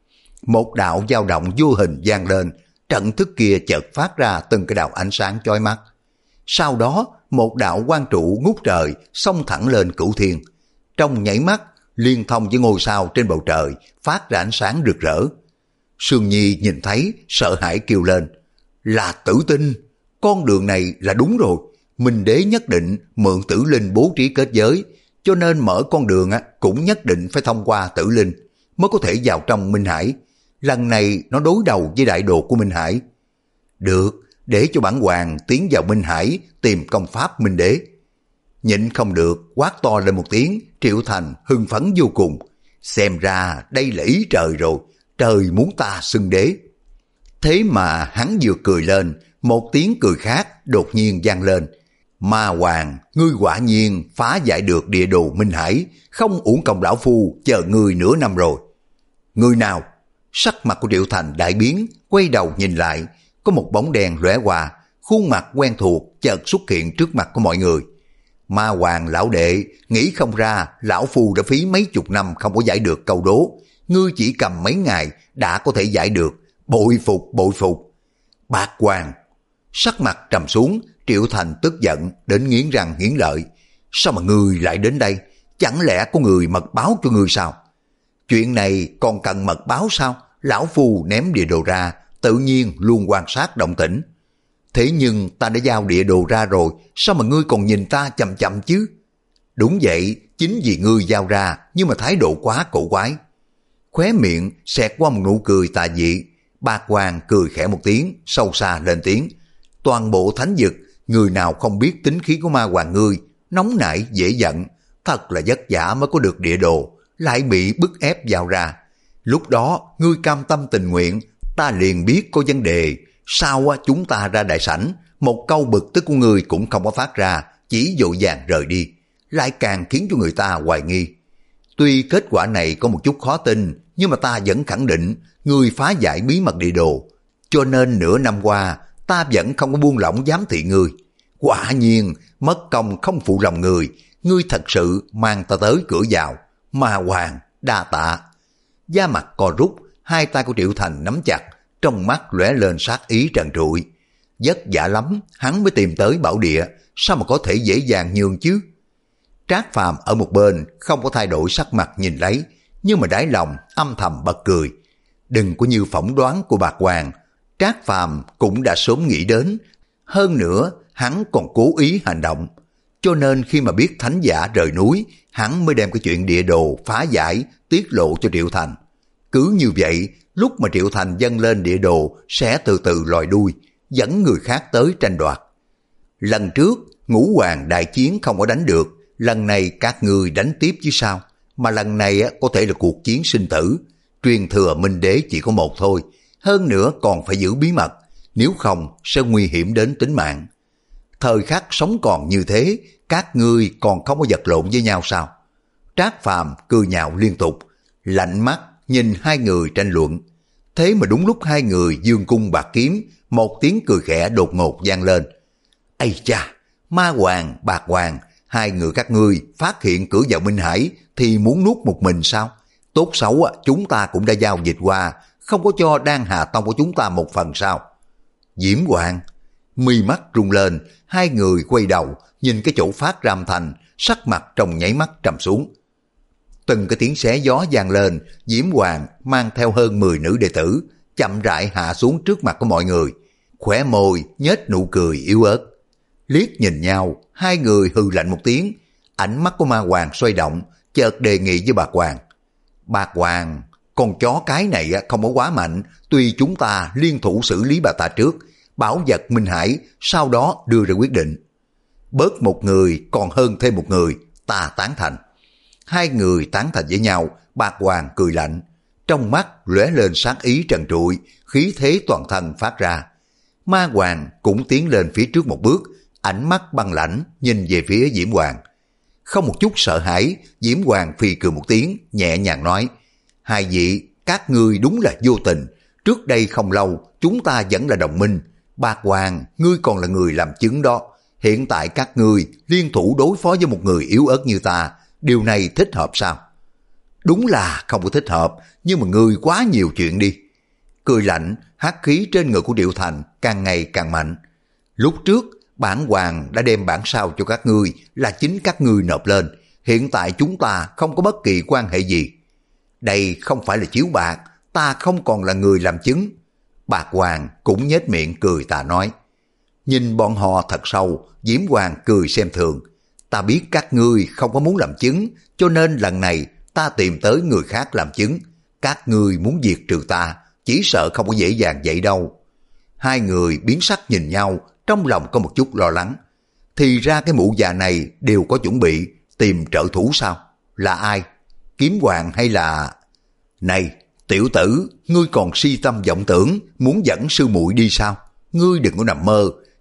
[SPEAKER 1] Một đạo dao động vô hình vang lên, trận thức kia chợt phát ra từng cái đạo ánh sáng chói mắt. Sau đó, một đạo quang trụ ngút trời xông thẳng lên cửu thiên. Trong nhảy mắt, liên thông với ngôi sao trên bầu trời, phát ra ánh sáng rực rỡ. Sương Nhi nhìn thấy, sợ hãi kêu lên, là tử tinh, con đường này là đúng rồi, Minh Đế nhất định mượn tử linh bố trí kết giới, cho nên mở con đường cũng nhất định phải thông qua tử linh, mới có thể vào trong Minh Hải. Lần này nó đối đầu với đại đồ của Minh Hải. Được, để cho bản hoàng tiến vào Minh Hải tìm công pháp Minh Đế. Nhịn không được, quát to lên một tiếng, Triệu Thành hưng phấn vô cùng. Xem ra đây là ý trời rồi, trời muốn ta xưng đế. Thế mà hắn vừa cười lên, một tiếng cười khác đột nhiên vang lên. Ma Hoàng, ngươi quả nhiên phá giải được địa đồ Minh Hải, không uổng công lão phu chờ ngươi nửa năm rồi. Người nào? Sắc mặt của Triệu Thành đại biến, quay đầu nhìn lại, có một bóng đèn lóe qua, khuôn mặt quen thuộc chợt xuất hiện trước mặt của mọi người. Ma Hoàng lão đệ, nghĩ không ra lão phu đã phí mấy chục năm không có giải được câu đố, ngươi chỉ cầm mấy ngày đã có thể giải được, bội phục bội phục. Bạc Hoàng, sắc mặt trầm xuống, Triệu Thành tức giận đến nghiến răng nghiến lợi. Sao mà ngươi lại đến đây? Chẳng lẽ có người mật báo cho ngươi sao? Chuyện này còn cần mật báo sao? Lão phu ném địa đồ ra, tự nhiên luôn quan sát động tĩnh. Thế nhưng ta đã giao địa đồ ra rồi, sao mà ngươi còn nhìn ta chậm chậm chứ? Đúng vậy, chính vì ngươi giao ra, nhưng mà thái độ quá cổ quái. Khóe miệng xẹt qua một nụ cười tà dị. Bạc Hoàng cười khẽ một tiếng, sâu xa lên tiếng. Toàn bộ thánh vực, người nào không biết tính khí của Ma Hoàng ngươi, nóng nảy dễ giận, thật là vất vả mới có được địa đồ, lại bị bức ép giao ra. Lúc đó ngươi cam tâm tình nguyện, ta liền biết có vấn đề. Sao chúng ta ra đại sảnh, một câu bực tức của ngươi cũng không có phát ra, chỉ vội vàng rời đi, lại càng khiến cho người ta hoài nghi. Tuy kết quả này có một chút khó tin, nhưng mà ta vẫn khẳng định ngươi phá giải bí mật địa đồ, cho nên nửa năm qua ta vẫn không có buông lỏng giám thị ngươi. Quả nhiên mất công không phụ lòng người, ngươi thật sự mang ta tới cửa vào. Ma Hoàng đa tạ. Da mặt co rút, hai tay của Triệu Thành nắm chặt, trong mắt lóe lên sát ý trần trụi. Vất vả lắm hắn mới tìm tới bảo địa, sao mà có thể dễ dàng nhường chứ? Trác Phàm ở một bên không có thay đổi sắc mặt nhìn lấy, nhưng mà đáy lòng âm thầm bật cười. Đừng có như phỏng đoán của Bạc Hoàng, Trác Phàm cũng đã sớm nghĩ đến. Hơn nữa hắn còn cố ý hành động, cho nên khi mà biết thánh giả rời núi, hắn mới đem cái chuyện địa đồ phá giải tiết lộ cho Triệu Thành. Cứ như vậy, lúc mà Triệu Thành dâng lên địa đồ sẽ từ từ lòi đuôi, dẫn người khác tới tranh đoạt. Lần trước Ngũ Hoàng đại chiến không có đánh được, lần này các ngươi đánh tiếp chứ sao? Mà lần này có thể là cuộc chiến sinh tử, truyền thừa Minh Đế chỉ có một thôi, hơn nữa còn phải giữ bí mật, nếu không sẽ nguy hiểm đến tính mạng. Thời khắc sống còn như thế, các ngươi còn không có vật lộn với nhau sao? Trác Phàm cười nhạo liên tục, lạnh mắt nhìn hai người tranh luận. Thế mà đúng lúc hai người dương cung bạc kiếm, một tiếng cười khẽ đột ngột vang lên. Ây cha, Ma Hoàng, Bạc Hoàng, hai người các ngươi phát hiện cửa vào Minh Hải thì muốn nuốt một mình sao? Tốt xấu chúng ta cũng đã giao dịch qua, không có cho Đan Hà Tông của chúng ta một phần sao? Diễm Hoàng, mi mắt rung lên, hai người quay đầu nhìn cái chỗ phát ra âm thanh, sắc mặt trong nháy mắt trầm xuống. Từng cái tiếng xé gió vang lên, Diễm Hoàng mang theo hơn mười nữ đệ tử chậm rãi hạ xuống trước mặt của mọi người, khóe môi nhếch nụ cười yếu ớt. Liếc nhìn nhau, hai người hừ lạnh một tiếng, ánh mắt của Ma Hoàng xoay động, chợt đề nghị với Bạc Hoàng. Bạc Hoàng, con chó cái này không có quá mạnh, tuy chúng ta liên thủ xử lý bà ta trước, bảo vật Minh Hải, sau đó đưa ra quyết định. Bớt một người còn hơn thêm một người, ta tán thành. Hai người tán thành với nhau, Bạc Hoàng cười lạnh, trong mắt lóe lên sát ý trần trụi, khí thế toàn thân phát ra. Ma Hoàng cũng tiến lên phía trước một bước, ánh mắt băng lãnh nhìn về phía Diễm Hoàng. Không một chút sợ hãi, Diễm Hoàng phì cười một tiếng, nhẹ nhàng nói, hai vị, các ngươi đúng là vô tình, trước đây không lâu chúng ta vẫn là đồng minh. Bạc Hoàng, ngươi còn là người làm chứng đó, hiện tại các ngươi liên thủ đối phó với một người yếu ớt như ta, điều này thích hợp sao? Đúng là không có thích hợp, nhưng mà ngươi quá nhiều chuyện đi. Cười lạnh, hắc khí trên người của Triệu Thành càng ngày càng mạnh. Lúc trước bản hoàng đã đem bản sao cho các ngươi, là chính các ngươi nộp lên, hiện tại chúng ta không có bất kỳ quan hệ gì. Đây không phải là chiếu bạc, ta không còn là người làm chứng. Bạc Hoàng cũng nhếch miệng cười tà nói. Nhìn bọn họ thật sâu, Diễm Hoàng cười xem thường. Ta biết các ngươi không có muốn làm chứng, cho nên lần này ta tìm tới người khác làm chứng. Các ngươi muốn diệt trừ ta, chỉ sợ không có dễ dàng vậy đâu. Hai người biến sắc nhìn nhau, trong lòng có một chút lo lắng. Thì ra cái mụ già này đều có chuẩn bị tìm trợ thủ sao? Là ai? Kiếm Hoàng hay là... Này, tiểu tử, ngươi còn si tâm vọng tưởng, muốn dẫn sư muội đi sao? Ngươi đừng có nằm mơ,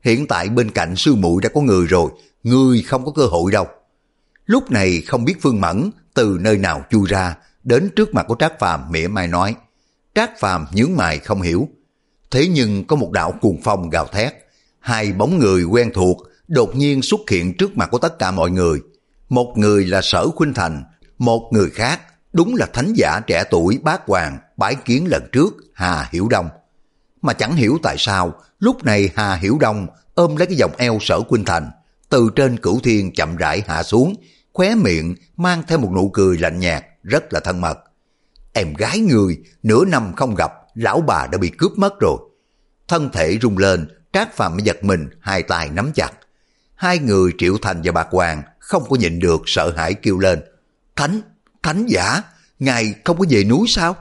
[SPEAKER 1] hiện tại bên cạnh sư muội đã có người rồi, ngươi không có cơ hội đâu. Lúc này không biết Phương Mẫn từ nơi nào chui ra, đến trước mặt của Trác Phàm mỉa mai nói. Trác Phàm nhướng mày không hiểu. Thế nhưng có một đạo cuồng phong gào thét, hai bóng người quen thuộc đột nhiên xuất hiện trước mặt của tất cả mọi người. Một người là Sở Khuynh Thành, một người khác đúng là thánh giả trẻ tuổi bát hoàng bái kiến lần trước Hà Hiểu Đông. Mà chẳng hiểu tại sao lúc này Hà Hiểu Đông ôm lấy cái vòng eo Sở Khuynh Thành, từ trên cửu thiên chậm rãi hạ xuống, khóe miệng mang theo một nụ cười lạnh nhạt rất là thân mật. Em gái người nửa năm không gặp, lão bà đã bị cướp mất rồi. Thân thể rung lên, Trác Phàm mới giật mình, hai tay nắm chặt. Hai người Triệu Thành và Bạc Hoàng không có nhịn được sợ hãi kêu lên. Thánh, thánh giả, ngài không có về núi sao?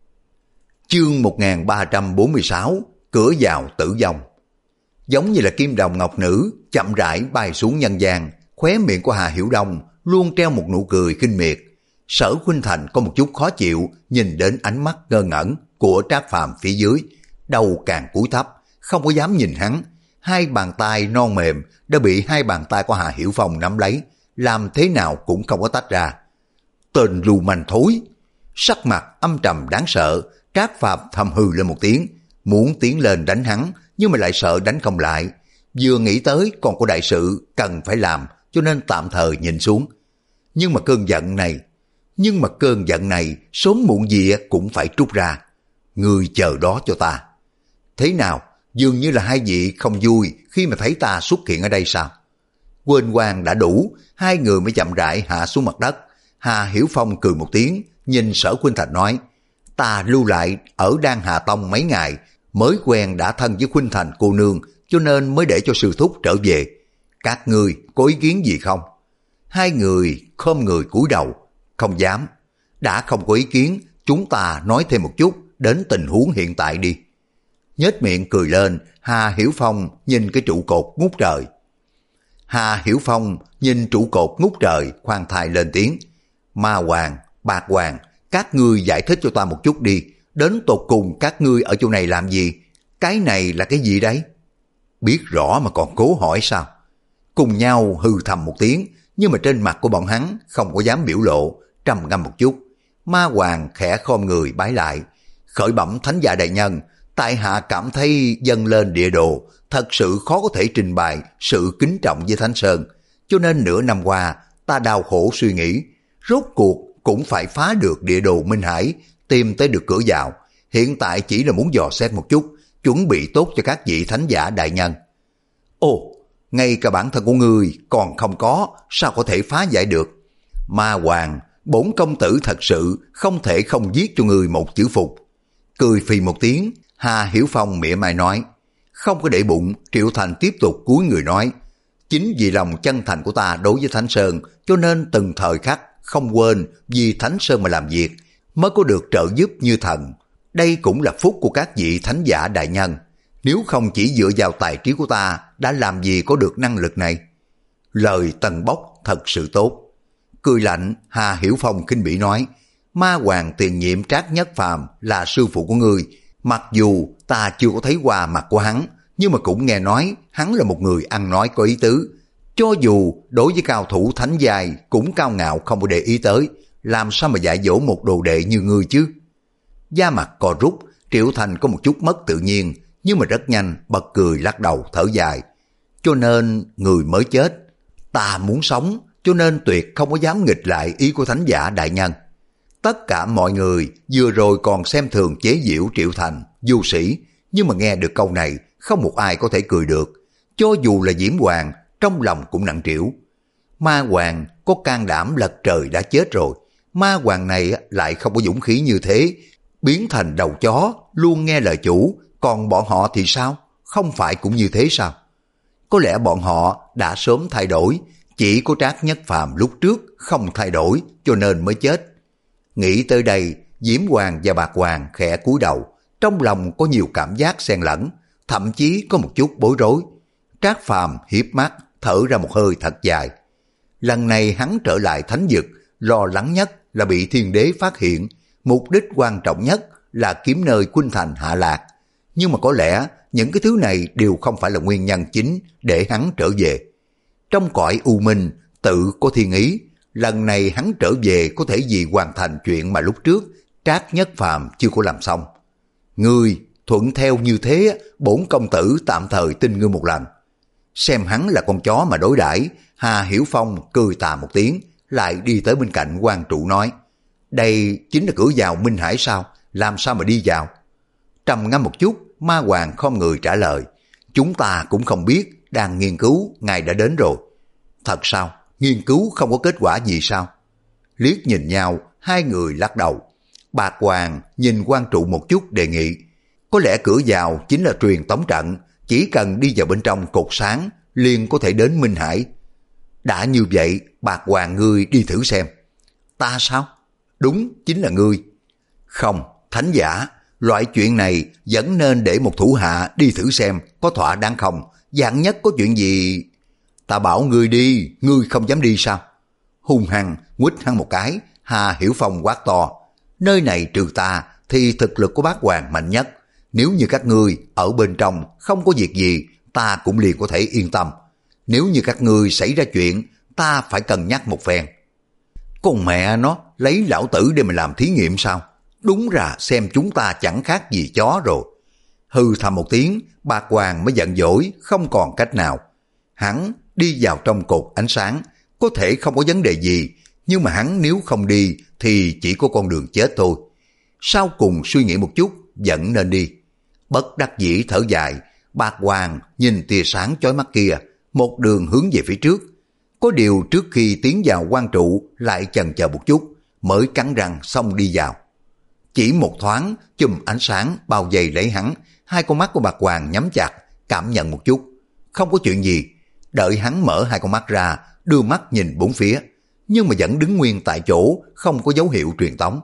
[SPEAKER 1] Chương một nghìn ba trăm bốn mươi sáu, cửa vào tử vong. Giống như là kim đồng ngọc nữ chậm rãi bay xuống nhân gian, khóe miệng của Hà Hiểu Đông luôn treo một nụ cười khinh miệt. Sở Khuynh Thành có một chút khó chịu nhìn đến ánh mắt ngơ ngẩn của Trác Phàm phía dưới, đầu càng cúi thấp, không có dám nhìn hắn. Hai bàn tay non mềm đã bị hai bàn tay của Hà Hiểu Phong nắm lấy, làm thế nào cũng không có tách ra. Tên lưu manh thối. Sắc mặt âm trầm đáng sợ, Trác Phàm thầm hừ lên một tiếng, muốn tiến lên đánh hắn nhưng mà lại sợ đánh không lại. Vừa nghĩ tới còn có đại sự cần phải làm, cho nên tạm thời nhìn xuống. Nhưng mà cơn giận này, nhưng mà cơn giận này sớm muộn gì cũng phải trút ra. Ngươi chờ đó cho ta. Thế nào, dường như là hai vị không vui khi mà thấy ta xuất hiện ở đây sao? Quên quang đã đủ, hai người mới chậm rãi hạ xuống mặt đất. Hà Hiểu Phong cười một tiếng, nhìn Sở Khuynh Thành nói, ta lưu lại ở Đan Hà Tông mấy ngày, mới quen đã thân với Khuynh Thành cô nương, cho nên mới để cho sư thúc trở về. Các ngươi có ý kiến gì không? Hai người khom người cúi đầu, không dám. Đã không có ý kiến, chúng ta nói thêm một chút đến tình huống hiện tại đi. Nhếch miệng cười lên, Hà Hiểu Phong nhìn cái trụ cột ngút trời. Hà Hiểu Phong nhìn trụ cột ngút trời, khoan thai lên tiếng. Ma Hoàng, Bạc Hoàng, các ngươi giải thích cho ta một chút đi, đến tột cùng các ngươi ở chỗ này làm gì? Cái này là cái gì đấy? Biết rõ mà còn cố hỏi sao? Cùng nhau hừ thầm một tiếng, nhưng mà trên mặt của bọn hắn không có dám biểu lộ, trầm ngâm một chút. Ma Hoàng khẽ khom người bái lại, khởi bẩm thánh giả đại nhân, tại hạ cảm thấy dâng lên địa đồ thật sự khó có thể trình bày sự kính trọng với Thánh Sơn, cho nên nửa năm qua ta đau khổ suy nghĩ, rốt cuộc cũng phải phá được địa đồ Minh Hải, tìm tới được cửa vào. Hiện tại chỉ là muốn dò xét một chút, chuẩn bị tốt cho các vị thánh giả đại nhân. Ồ, ngay cả bản thân của ngươi còn không có, sao có thể phá giải được? Ma Hoàng, bổn công tử thật sự không thể không viết cho ngươi một chữ phục. Cười phì một tiếng, Hà Hiểu Phong mỉa mai nói. Không có để bụng, Triệu Thành tiếp tục cúi người nói. Chính vì lòng chân thành của ta đối với Thánh Sơn, cho nên từng thời khắc không quên vì Thánh Sơn mà làm việc, mới có được trợ giúp như thần. Đây cũng là phúc của các vị thánh giả đại nhân. Nếu không chỉ dựa vào tài trí của ta, đã làm gì có được năng lực này? Lời Tần Bốc thật sự tốt. Cười lạnh, Hà Hiểu Phong khinh bỉ nói. Ma Hoàng tiền nhiệm Trác Nhất Phàm là sư phụ của ngươi. Mặc dù ta chưa có thấy qua mặt của hắn, nhưng mà cũng nghe nói hắn là một người ăn nói có ý tứ. Cho dù đối với cao thủ thánh giai cũng cao ngạo không có để ý tới, làm sao mà dạy dỗ một đồ đệ như ngươi chứ? Da mặt co rút, Triệu Thành có một chút mất tự nhiên, nhưng mà rất nhanh bật cười lắc đầu thở dài. Cho nên người mới chết, ta muốn sống, cho nên tuyệt không có dám nghịch lại ý của thánh giả đại nhân. Tất cả mọi người vừa rồi còn xem thường chế giễu Triệu Thành, du sĩ, nhưng mà nghe được câu này không một ai có thể cười được. Cho dù là Diễm Hoàng, trong lòng cũng nặng trĩu. Ma Hoàng có can đảm lật trời đã chết rồi, Ma Hoàng này lại không có dũng khí như thế, biến thành đầu chó, luôn nghe lời chủ, còn bọn họ thì sao? Không phải cũng như thế sao? Có lẽ bọn họ đã sớm thay đổi, chỉ có Trác Nhất Phàm lúc trước không thay đổi cho nên mới chết. Nghĩ tới đây, Diễm Hoàng và Bạc Hoàng khẽ cúi đầu, trong lòng có nhiều cảm giác xen lẫn, thậm chí có một chút bối rối. Trác Phàm hiếp mắt, thở ra một hơi thật dài. Lần này hắn trở lại thánh vực, lo lắng nhất là bị thiên đế phát hiện, mục đích quan trọng nhất là kiếm nơi Khuynh Thành hạ lạc. Nhưng mà có lẽ những cái thứ này đều không phải là nguyên nhân chính để hắn trở về. Trong cõi u minh, tự có thiên ý, lần này hắn trở về có thể vì hoàn thành chuyện mà lúc trước Trác Nhất Phàm chưa có làm xong. Ngươi thuận theo như thế, bổn công tử tạm thời tin ngươi một lần. Xem hắn là con chó mà đối đãi, Hà Hiểu Phong cười tà một tiếng, lại đi tới bên cạnh quan trụ nói, đây chính là cửa vào Minh Hải sao, làm sao mà đi vào? Trầm ngâm một chút, Ma Hoàng không người trả lời, chúng ta cũng không biết, đang nghiên cứu, ngài đã đến rồi. Thật sao? Nghiên cứu không có kết quả gì sao? Liếc nhìn nhau, hai người lắc đầu. Bạc Hoàng nhìn quan trụ một chút đề nghị, có lẽ cửa vào chính là truyền tống trận, chỉ cần đi vào bên trong cột sáng, liền có thể đến Minh Hải. Đã như vậy, Bạc Hoàng ngươi đi thử xem. Ta sao? Đúng, chính là ngươi. Không, thánh giả, loại chuyện này vẫn nên để một thủ hạ đi thử xem có thỏa đáng không, vạn nhất có chuyện gì. Ta bảo ngươi đi, ngươi không dám đi sao? Hung hăng, quýt hắn một cái, Hà Hiểu Phong quát to, nơi này trừ ta thì thực lực của Bác Hoàng mạnh nhất. Nếu như các ngươi ở bên trong không có việc gì, ta cũng liền có thể yên tâm. Nếu như các ngươi xảy ra chuyện, ta phải cân nhắc một phen. Con mẹ nó, lấy lão tử để mà làm thí nghiệm sao? Đúng ra xem chúng ta chẳng khác gì chó rồi. Hư thầm một tiếng, Bạc Hoàng mới giận dỗi, không còn cách nào. Hắn đi vào trong cột ánh sáng, có thể không có vấn đề gì, nhưng mà hắn nếu không đi thì chỉ có con đường chết thôi. Sau cùng suy nghĩ một chút, vẫn nên đi. Bất đắc dĩ thở dài, Bạc Hoàng nhìn tia sáng chói mắt kia, một đường hướng về phía trước. Có điều trước khi tiến vào quan trụ lại chần chờ một chút, mới cắn răng xông đi vào. Chỉ một thoáng, chùm ánh sáng bao vây lấy hắn, hai con mắt của Bạc Hoàng nhắm chặt, cảm nhận một chút. Không có chuyện gì, đợi hắn mở hai con mắt ra, đưa mắt nhìn bốn phía, nhưng mà vẫn đứng nguyên tại chỗ, không có dấu hiệu truyền tống.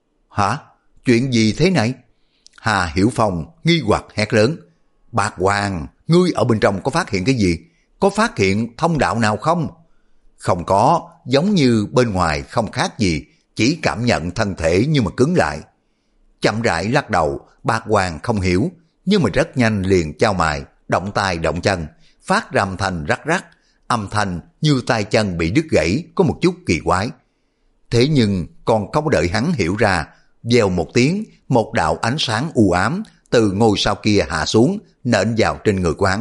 [SPEAKER 1] Hả? Chuyện gì thế này? Hà Hiểu Phong nghi hoặc hét lớn. Bạc Hoàng, ngươi ở bên trong có phát hiện cái gì? Có phát hiện thông đạo nào không? Không có, giống như bên ngoài không khác gì, chỉ cảm nhận thân thể nhưng mà cứng lại. Chậm rãi lắc đầu, Bạc Hoàng không hiểu, nhưng mà rất nhanh liền chau mày, động tay động chân, phát ra âm thanh rắc rắc, âm thanh như tay chân bị đứt gãy, có một chút kỳ quái. Thế nhưng còn không đợi hắn hiểu ra, vèo một tiếng, một đạo ánh sáng u ám từ ngôi sao kia hạ xuống, nện vào trên người của hắn.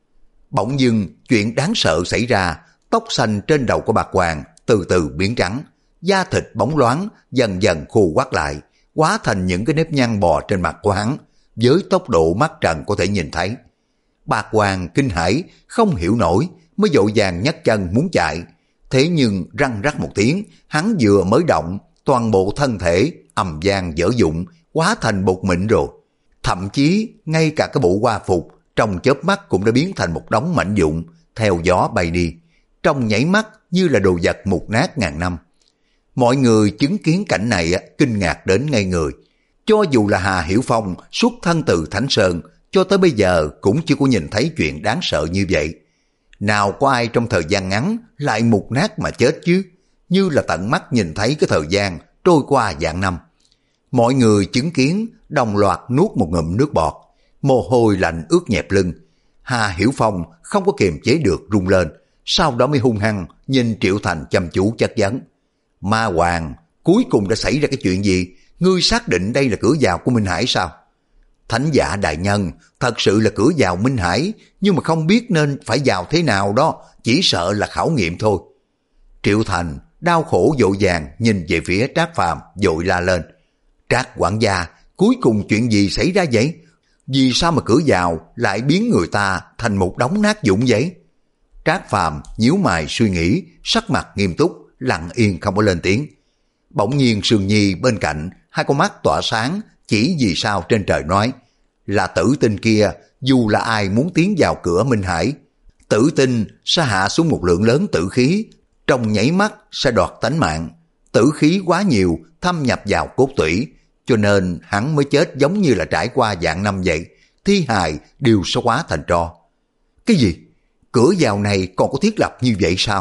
[SPEAKER 1] Bỗng dưng chuyện đáng sợ xảy ra, tóc xanh trên đầu của Bạc Hoàng từ từ biến trắng, da thịt bóng loáng dần dần khô quắt lại, hóa thành những cái nếp nhăn bò trên mặt của hắn, với tốc độ mắt trần có thể nhìn thấy. Bạc Hoàng kinh hãi không hiểu nổi, mới vội vàng nhấc chân muốn chạy. Thế nhưng răng rắc một tiếng, hắn vừa mới động, toàn bộ thân thể ầm vang dở dụng, hóa thành bột mịn rồi. Thậm chí ngay cả cái bộ hoa phục trong chớp mắt cũng đã biến thành một đống mảnh vụn, theo gió bay đi, trong nhảy mắt như là đồ vật mục nát ngàn năm. Mọi người chứng kiến cảnh này kinh ngạc đến ngây người. Cho dù là Hà Hiểu Phong xuất thân từ Thánh Sơn, cho tới bây giờ cũng chưa có nhìn thấy chuyện đáng sợ như vậy. Nào có ai trong thời gian ngắn lại mục nát mà chết chứ, như là tận mắt nhìn thấy cái thời gian trôi qua vạn năm. Mọi người chứng kiến đồng loạt nuốt một ngụm nước bọt, mồ hôi lạnh ướt nhẹp lưng. Hà Hiểu Phong không có kiềm chế được rung lên, sau đó mới hung hăng nhìn Triệu Thành chăm chú chất vấn. Ma Hoàng, cuối cùng đã xảy ra cái chuyện gì? Ngươi xác định đây là cửa vào của Minh Hải sao? Thánh giả đại nhân, thật sự là cửa vào Minh Hải, nhưng mà không biết nên phải vào thế nào đó, chỉ sợ là khảo nghiệm thôi. Triệu Thành đau khổ vội vàng nhìn về phía Trác Phàm, vội la lên. Trác quản gia, cuối cùng chuyện gì xảy ra vậy? Vì sao mà cửa vào lại biến người ta thành một đống nát vụn vậy? Trác Phàm nhíu mày suy nghĩ, sắc mặt nghiêm túc, lặng yên không có lên tiếng. Bỗng nhiên Sương Nhi bên cạnh, hai con mắt tỏa sáng, chỉ vì sao trên trời nói, là tử tinh kia, dù là ai muốn tiến vào cửa Minh Hải, tử tinh sẽ hạ xuống một lượng lớn tử khí, trong nháy mắt sẽ đoạt tánh mạng. Tử khí quá nhiều, thâm nhập vào cốt tủy, cho nên hắn mới chết giống như là trải qua vạn năm vậy, thi hài đều sẽ hóa thành tro. Cái gì? Cửa vào này còn có thiết lập như vậy sao?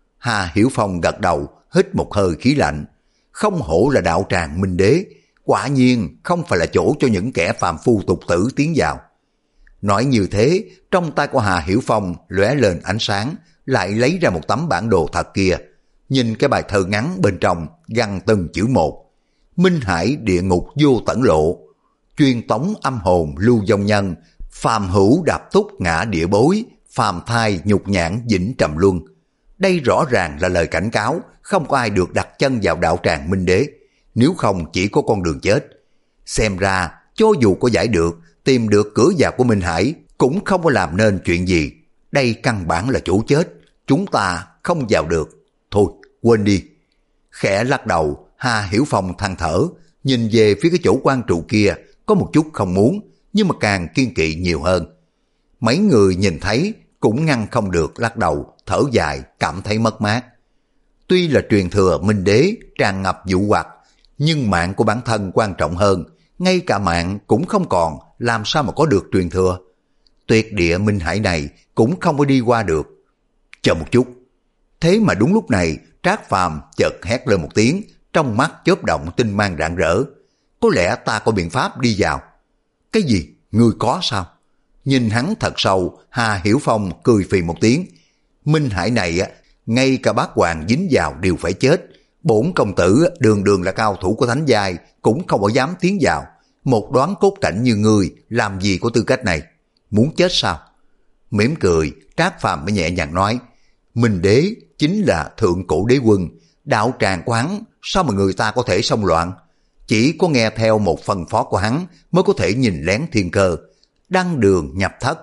[SPEAKER 1] Hà Hiểu Phong gật đầu, hít một hơi khí lạnh. Không hổ là đạo tràng Minh Đế, quả nhiên không phải là chỗ cho những kẻ phàm phu tục tử tiến vào. Nói như thế, trong tay của Hà Hiểu Phong lóe lên ánh sáng, lại lấy ra một tấm bản đồ thật kia. Nhìn cái bài thơ ngắn bên trong, gằn từng chữ một. Minh hải địa ngục vô tận lộ, chuyên tống âm hồn lưu vong nhân, phàm hữu đạp túc ngã địa bối, phàm thai nhục nhãn vĩnh trầm luân. Đây rõ ràng là lời cảnh cáo, không có ai được đặt chân vào đạo tràng Minh Đế, nếu không chỉ có con đường chết. Xem ra, cho dù có giải được, tìm được cửa vào của Minh Hải, cũng không có làm nên chuyện gì. Đây căn bản là chỗ chết, chúng ta không vào được. Thôi, quên đi. Khẽ lắc đầu, Hà Hiểu Phong than thở, nhìn về phía cái chỗ quan trụ kia, có một chút không muốn, nhưng mà càng kiên kỵ nhiều hơn. Mấy người nhìn thấy, cũng ngăn không được lắc đầu, thở dài, cảm thấy mất mát. Tuy là truyền thừa Minh Đế tràn ngập dụ hoặc, nhưng mạng của bản thân quan trọng hơn, ngay cả mạng cũng không còn, làm sao mà có được truyền thừa. Tuyệt địa Minh Hải này cũng không có đi qua được. Chờ một chút. Thế mà đúng lúc này, Trác Phàm chợt hét lên một tiếng, trong mắt chớp động tinh mang rạng rỡ. Có lẽ ta có biện pháp đi vào. Cái gì? Ngươi có sao? Nhìn hắn thật sâu, Hà Hiểu Phong cười phì một tiếng. Minh Hải này, ngay cả bác hoàng dính vào đều phải chết. Bổn công tử đường đường là cao thủ của thánh giai, cũng không có dám tiến vào. Một đoán cốt cảnh như ngươi, làm gì có tư cách này? Muốn chết sao? Mỉm cười, Trác Phàm mới nhẹ nhàng nói. Minh Đế chính là thượng cổ đế quân, đạo tràng của hắn, sao mà người ta có thể xông loạn? Chỉ có nghe theo một phân phó của hắn mới có thể nhìn lén thiên cơ, đăng đường nhập thất.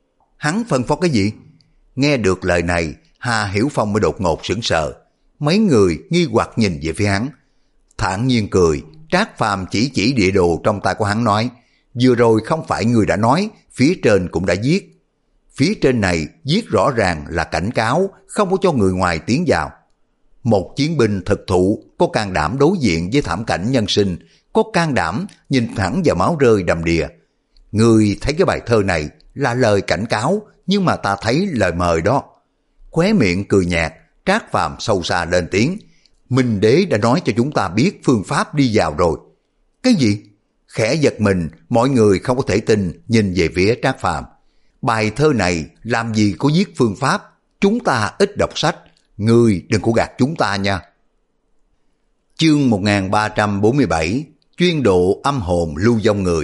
[SPEAKER 1] Hắn phân phó cái gì? Nghe được lời này, Hà Hiểu Phong mới đột ngột sững sờ. Mấy người nghi hoặc nhìn về phía hắn. Thản nhiên cười, Trác Phàm chỉ chỉ địa đồ trong tay của hắn nói, vừa rồi không phải người đã nói, phía trên cũng đã viết. Phía trên này viết rõ ràng là cảnh cáo, không có cho người ngoài tiến vào. Một chiến binh thực thụ có can đảm đối diện với thảm cảnh nhân sinh, có can đảm nhìn thẳng vào máu rơi đầm đìa. Người thấy cái bài thơ này là lời cảnh cáo, nhưng mà ta thấy lời mời đó. Khóe miệng cười nhạt, Trác Phàm sâu xa lên tiếng. Minh Đế đã nói cho chúng ta biết phương pháp đi vào rồi. Cái gì? Khẽ giật mình, mọi người không có thể tin, nhìn về phía Trác Phàm. Bài thơ này làm gì có viết phương pháp, chúng ta ít đọc sách, ngươi đừng có gạt chúng ta nha. Chương một nghìn ba trăm bốn mươi bảy, chuyên độ âm hồn lưu vong người.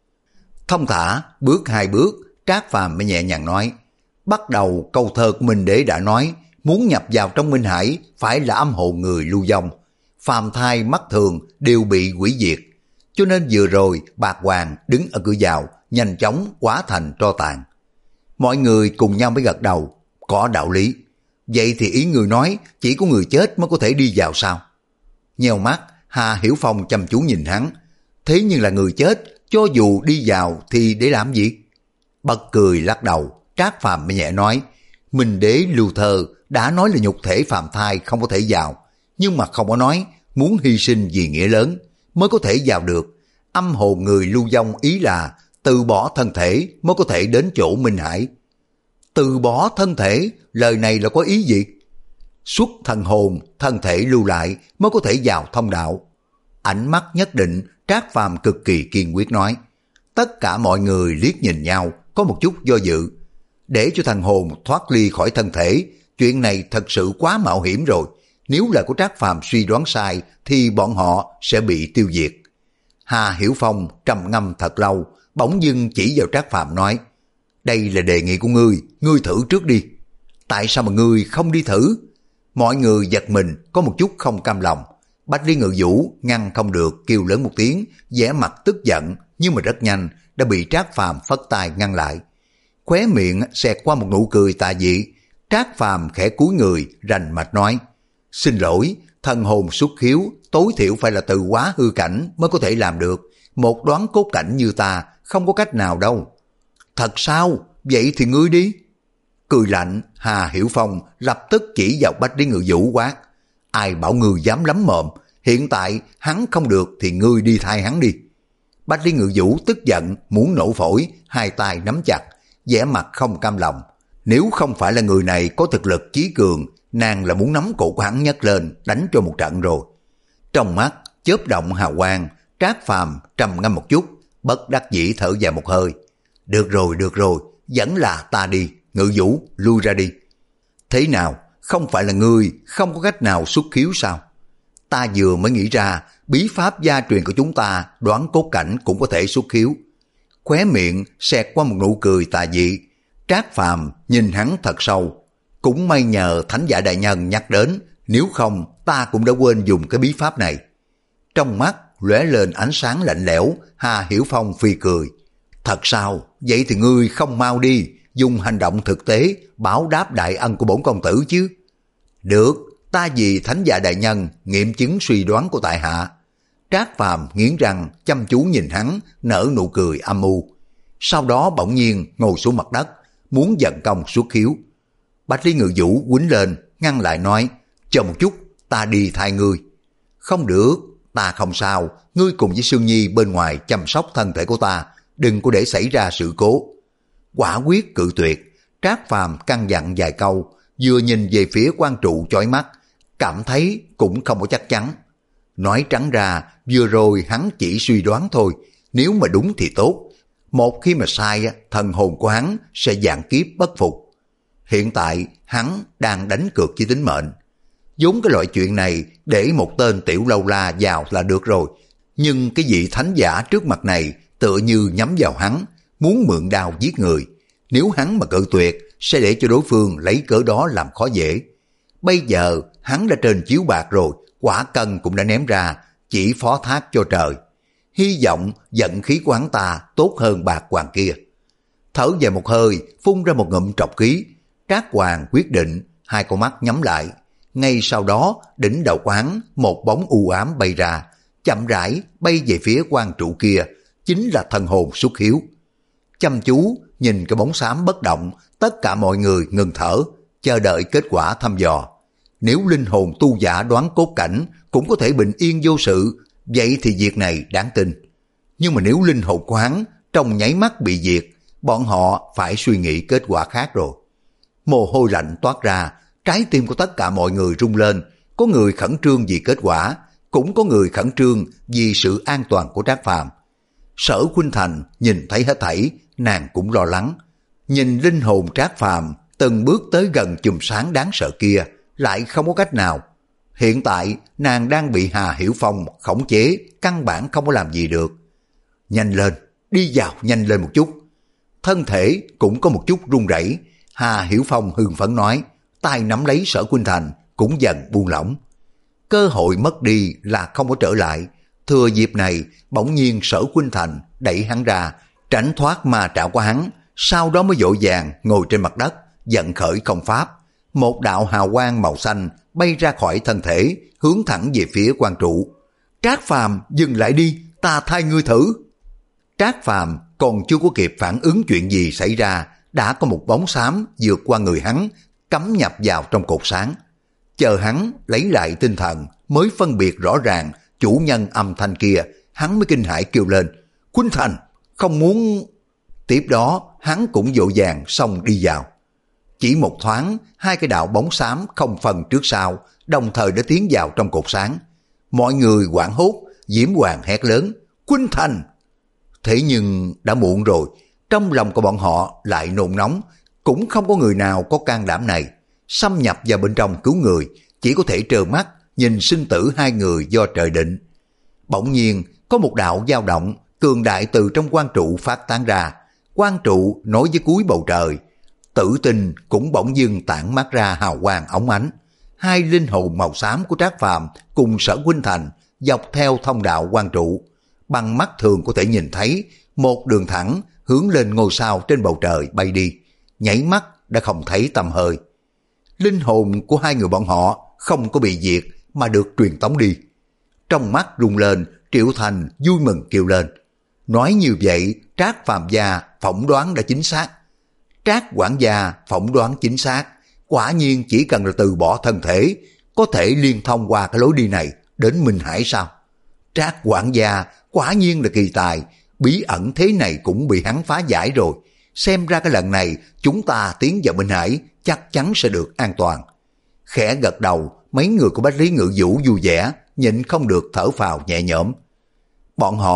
[SPEAKER 1] Thông thả, bước hai bước, Trác Phàm mới nhẹ nhàng nói. Bắt đầu câu thơ của Minh Đế đã nói, muốn nhập vào trong Minh Hải phải là âm hồn người lưu vong. Phàm thai mắt thường đều bị hủy diệt. Cho nên vừa rồi Bạc Hoàng đứng ở cửa vào, nhanh chóng hóa thành tro tàn. Mọi người cùng nhau mới gật đầu, có đạo lý. Vậy thì ý người nói chỉ có người chết mới có thể đi vào sao? Nheo mắt, Hà Hiểu Phong chăm chú nhìn hắn. Thế nhưng là người chết, cho dù đi vào thì để làm gì? Bật cười lắc đầu, Trác Phàm mới nhẹ nói. Minh Đế lưu thơ đã nói là nhục thể phàm thai không có thể vào, nhưng mà không có nói muốn hy sinh vì nghĩa lớn mới có thể vào được. Âm hồn người lưu vong ý là từ bỏ thân thể mới có thể đến chỗ Minh Hải. Từ bỏ thân thể, lời này là có ý gì? Xuất thần hồn, thân thể lưu lại mới có thể vào thông đạo. Ánh mắt nhất định, Trác Phàm cực kỳ kiên quyết nói. Tất cả mọi người liếc nhìn nhau, có một chút do dự. Để cho thần hồn thoát ly khỏi thân thể, chuyện này thật sự quá mạo hiểm rồi. Nếu là của Trác Phàm suy đoán sai, thì bọn họ sẽ bị tiêu diệt. Hà Hiểu Phong trầm ngâm thật lâu, bỗng dưng chỉ vào Trác Phàm nói. Đây là đề nghị của ngươi, ngươi thử trước đi. Tại sao mà ngươi không đi thử? Mọi người giật mình, có một chút không cam lòng. Bách Lý Ngự Vũ ngăn không được, kêu lớn một tiếng, vẻ mặt tức giận, nhưng mà rất nhanh đã bị Trác Phàm phất tay ngăn lại. Khóe miệng xẹt qua một nụ cười tà dị. Trác Phàm khẽ cúi người, rành mạch nói. Xin lỗi, thần hồn xuất khiếu, tối thiểu phải là từ quá hư cảnh mới có thể làm được. Một đoán cốt cảnh như ta, không có cách nào đâu. Thật sao? Vậy thì ngươi đi. Cười lạnh, Hà Hiểu Phong lập tức chỉ vào Bách Lý Ngự Vũ quát. Ai bảo ngươi dám lắm mồm, hiện tại hắn không được thì ngươi đi thay hắn đi. Bách Lý Ngự Vũ tức giận, muốn nổ phổi, hai tay nắm chặt, vẻ mặt không cam lòng. Nếu không phải là người này có thực lực chí cường, nàng là muốn nắm cổ của hắn nhấc lên, đánh cho một trận rồi. Trong mắt, chớp động hào quang, Trác Phàm trầm ngâm một chút, bất đắc dĩ thở dài một hơi. Được rồi, được rồi, vẫn là ta đi, Ngự Vũ, lui ra đi. Thế nào, không phải là ngươi không có cách nào xuất khiếu sao? Ta vừa mới nghĩ ra, bí pháp gia truyền của chúng ta đoán cốt cảnh cũng có thể xuất khiếu. Khóe miệng xẹt qua một nụ cười tà dị. Trác Phàm nhìn hắn thật sâu. Cũng may nhờ Thánh Giả đại nhân nhắc đến, nếu không ta cũng đã quên dùng cái bí pháp này. Trong mắt lóe lên ánh sáng lạnh lẽo, Hà Hiểu Phong phi cười. Thật sao? Vậy thì ngươi không mau đi, dùng hành động thực tế báo đáp đại ân của bổn công tử chứ. Được, ta vì Thánh Giả đại nhân nghiệm chứng suy đoán của tại hạ. Trác Phàm nghiến răng chăm chú nhìn hắn, nở nụ cười âm u. Sau đó bỗng nhiên ngồi xuống mặt đất, muốn giận công xuất khiếu. Bạch Lý Ngự Vũ quýnh lên, ngăn lại nói, chờ một chút, ta đi thay ngươi. Không được, ta không sao, ngươi cùng với Sương Nhi bên ngoài chăm sóc thân thể của ta, đừng có để xảy ra sự cố. Quả quyết cự tuyệt. Trác Phàm căn dặn vài câu, vừa nhìn về phía quan trụ chói mắt, cảm thấy cũng không có chắc chắn. Nói trắng ra, vừa rồi hắn chỉ suy đoán thôi, nếu mà đúng thì tốt. Một khi mà sai, thần hồn của hắn sẽ vạn kiếp bất phục. Hiện tại, hắn đang đánh cược với tính mệnh. Vốn cái loại chuyện này, để một tên tiểu lâu la vào là được rồi. Nhưng cái vị thánh giả trước mặt này, tựa như nhắm vào hắn, muốn mượn đao giết người. Nếu hắn mà cự tuyệt, sẽ để cho đối phương lấy cớ đó làm khó dễ. Bây giờ, hắn đã trên chiếu bạc rồi, quả cân cũng đã ném ra, chỉ phó thác cho trời. Hy vọng vận khí của hắn ta tốt hơn bạc hoàng kia. Thở về một hơi, phun ra một ngụm trọc khí. Trác Hoàng quyết định, hai con mắt nhắm lại. Ngay sau đó, đỉnh đầu của hắn, một bóng u ám bay ra, chậm rãi bay về phía quan trụ kia, chính là thần hồn xuất hiếu. Chăm chú nhìn cái bóng xám bất động, tất cả mọi người ngừng thở, chờ đợi kết quả thăm dò. Nếu linh hồn tu giả đoán cốt cảnh cũng có thể bình yên vô sự, vậy thì việc này đáng tin. Nhưng mà nếu linh hồn của hắn trong nháy mắt bị diệt, bọn họ phải suy nghĩ kết quả khác rồi. Mồ hôi lạnh toát ra, trái tim của tất cả mọi người rung lên, có người khẩn trương vì kết quả, cũng có người khẩn trương vì sự an toàn của Trác Phàm. Sở Khuynh Thành nhìn thấy hết thảy, nàng cũng lo lắng. Nhìn linh hồn Trác Phàm từng bước tới gần chùm sáng đáng sợ kia, lại không có cách nào. Hiện tại nàng đang bị Hà Hiểu Phong khống chế, căn bản không có làm gì được. Nhanh lên, đi vào nhanh lên một chút. Thân thể cũng có một chút run rẩy. Hà Hiểu Phong hưng phấn nói, tay nắm lấy Sở Khuynh Thành cũng dần buông lỏng. Cơ hội mất đi là không có trở lại. Thừa dịp này, bỗng nhiên Sở Khuynh Thành đẩy hắn ra, tránh thoát ma trảo của hắn, sau đó mới vội vàng ngồi trên mặt đất, vận khởi công pháp. Một đạo hào quang màu xanh bay ra khỏi thân thể, hướng thẳng về phía quan trụ. Trác Phàm, dừng lại đi, ta thay ngươi thử. Trác Phàm còn chưa có kịp phản ứng chuyện gì xảy ra, đã có một bóng xám vượt qua người hắn, cắm nhập vào trong cột sáng. Chờ hắn lấy lại tinh thần, mới phân biệt rõ ràng chủ nhân âm thanh kia, hắn mới kinh hãi kêu lên, Khuynh Thành, không muốn... Tiếp đó, hắn cũng vội vàng xông đi vào. Chỉ một thoáng, hai cái đạo bóng xám không phân trước sau, đồng thời đã tiến vào trong cột sáng. Mọi người hoảng hốt, Diễm Hoàng hét lớn, Khuynh Thành! Thế nhưng đã muộn rồi, trong lòng của bọn họ lại nôn nóng, cũng không có người nào có can đảm này. Xâm nhập vào bên trong cứu người, chỉ có thể trơ mắt, nhìn sinh tử hai người do trời định. Bỗng nhiên, có một đạo dao động, cường đại từ trong quan trụ phát tán ra. Quan trụ nối với cuối bầu trời. Tử tinh cũng bỗng dưng tản mát ra hào quang óng ánh. Hai linh hồn màu xám của Trác Phàm cùng Sở Khuynh Thành dọc theo thông đạo quan trụ. Bằng mắt thường có thể nhìn thấy một đường thẳng hướng lên ngôi sao trên bầu trời bay đi. Nhảy mắt đã không thấy tăm hơi. Linh hồn của hai người bọn họ không có bị diệt mà được truyền tống đi. Trong mắt rung lên, Triệu Thành vui mừng kêu lên. Nói như vậy, Trác Phàm gia phỏng đoán đã chính xác. Trác quản gia phỏng đoán chính xác. Quả nhiên chỉ cần là từ bỏ thân thể, có thể liên thông qua cái lối đi này đến Minh Hải sao? Trác quản gia quả nhiên là kỳ tài, bí ẩn thế này cũng bị hắn phá giải rồi. Xem ra cái lần này chúng ta tiến vào Minh Hải chắc chắn sẽ được an toàn. Khẽ gật đầu, mấy người của Bách Lý Ngự Vũ vui vẻ, nhịn không được thở phào nhẹ nhõm. Bọn họ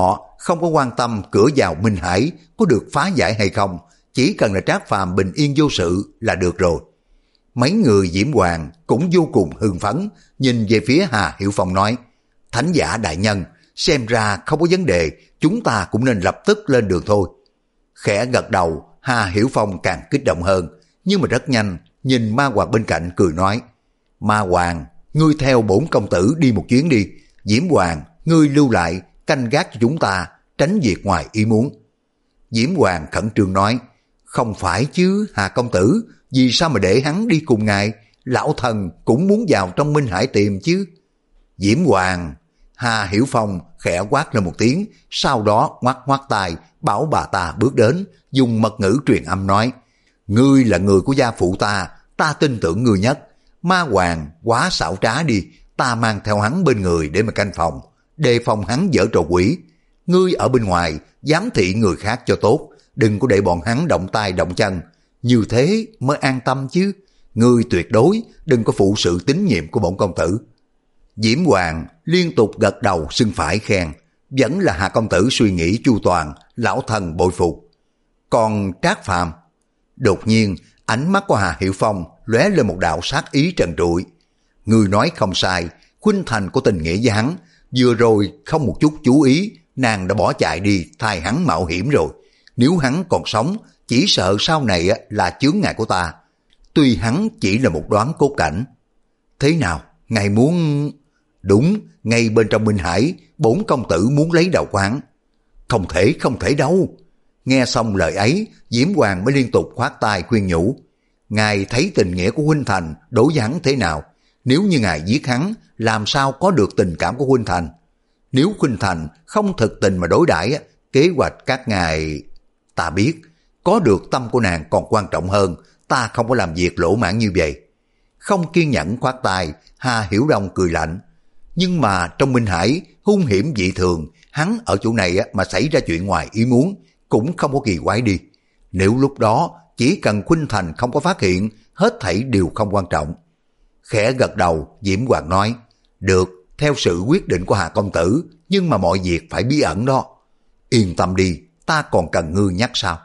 [SPEAKER 1] không có quan tâm cửa vào Minh Hải có được phá giải hay không, chỉ cần là Trác Phàm bình yên vô sự là được rồi. Mấy người Diễm Hoàng cũng vô cùng hưng phấn, nhìn về phía Hà Hiểu Phong nói, Thánh giả đại nhân, xem ra không có vấn đề, chúng ta cũng nên lập tức lên đường thôi. Khẽ gật đầu, Hà Hiểu Phong càng kích động hơn, nhưng mà rất nhanh, nhìn Ma Hoàng bên cạnh cười nói, Ma Hoàng, ngươi theo bổn công tử đi một chuyến đi, Diễm Hoàng, ngươi lưu lại, canh gác cho chúng ta, tránh việc ngoài ý muốn. Diễm Hoàng khẩn trương nói, không phải chứ Hà công tử, vì sao mà để hắn đi cùng ngài, lão thần cũng muốn vào trong Minh Hải tìm chứ. Diễm Hoàng, Hà Hiểu Phong khẽ quát lên một tiếng, sau đó ngoắc ngoắc tay, bảo bà ta bước đến, dùng mật ngữ truyền âm nói, ngươi là người của gia phụ ta, ta tin tưởng ngươi nhất. Ma Hoàng quá xảo trá đi, ta mang theo hắn bên người để mà canh phòng, đề phòng hắn dở trò quỷ. Ngươi ở bên ngoài, giám thị người khác cho tốt, đừng có để bọn hắn động tay động chân, như thế mới an tâm chứ. Ngươi tuyệt đối đừng có phụ sự tín nhiệm của bổn công tử. Diễm Hoàng liên tục gật đầu xưng phải khen, vẫn là Hà công tử suy nghĩ chu toàn, lão thần bội phục. Còn Trác Phàm, đột nhiên ánh mắt của Hà Hiểu Phong lóe lên một đạo sát ý trần trụi. Người nói không sai, khuynh thành của tình nghĩa với hắn, vừa rồi không một chút chú ý, nàng đã bỏ chạy đi thay hắn mạo hiểm rồi. Nếu hắn còn sống, chỉ sợ sau này là chướng ngại của ta. Tuy hắn chỉ là một đoán cốt cảnh. Thế nào, ngài muốn... Đúng, ngay bên trong Minh Hải, bổn công tử muốn lấy đầu của hắn. Không thể, không thể đâu. Nghe xong lời ấy, Diễm Hoàng mới liên tục khoát tay khuyên nhủ. Ngài thấy tình nghĩa của huynh thành đối với hắn thế nào? Nếu như ngài giết hắn, làm sao có được tình cảm của huynh thành? Nếu huynh thành không thực tình mà đối đãi, kế hoạch các ngài... Ta biết, có được tâm của nàng còn quan trọng hơn, ta không có làm việc lỗ mãn như vậy. Không kiên nhẫn khoát tay, Hà Hiểu Đông cười lạnh. Nhưng mà trong Minh Hải, hung hiểm dị thường, hắn ở chỗ này mà xảy ra chuyện ngoài ý muốn, cũng không có kỳ quái đi. Nếu lúc đó, chỉ cần Khuynh Thành không có phát hiện, hết thảy đều không quan trọng. Khẽ gật đầu, Diễm Hoàng nói, được, theo sự quyết định của Hà công tử, nhưng mà mọi việc phải bí ẩn đó. Yên tâm đi, ta còn cần ngươi nhắc sao?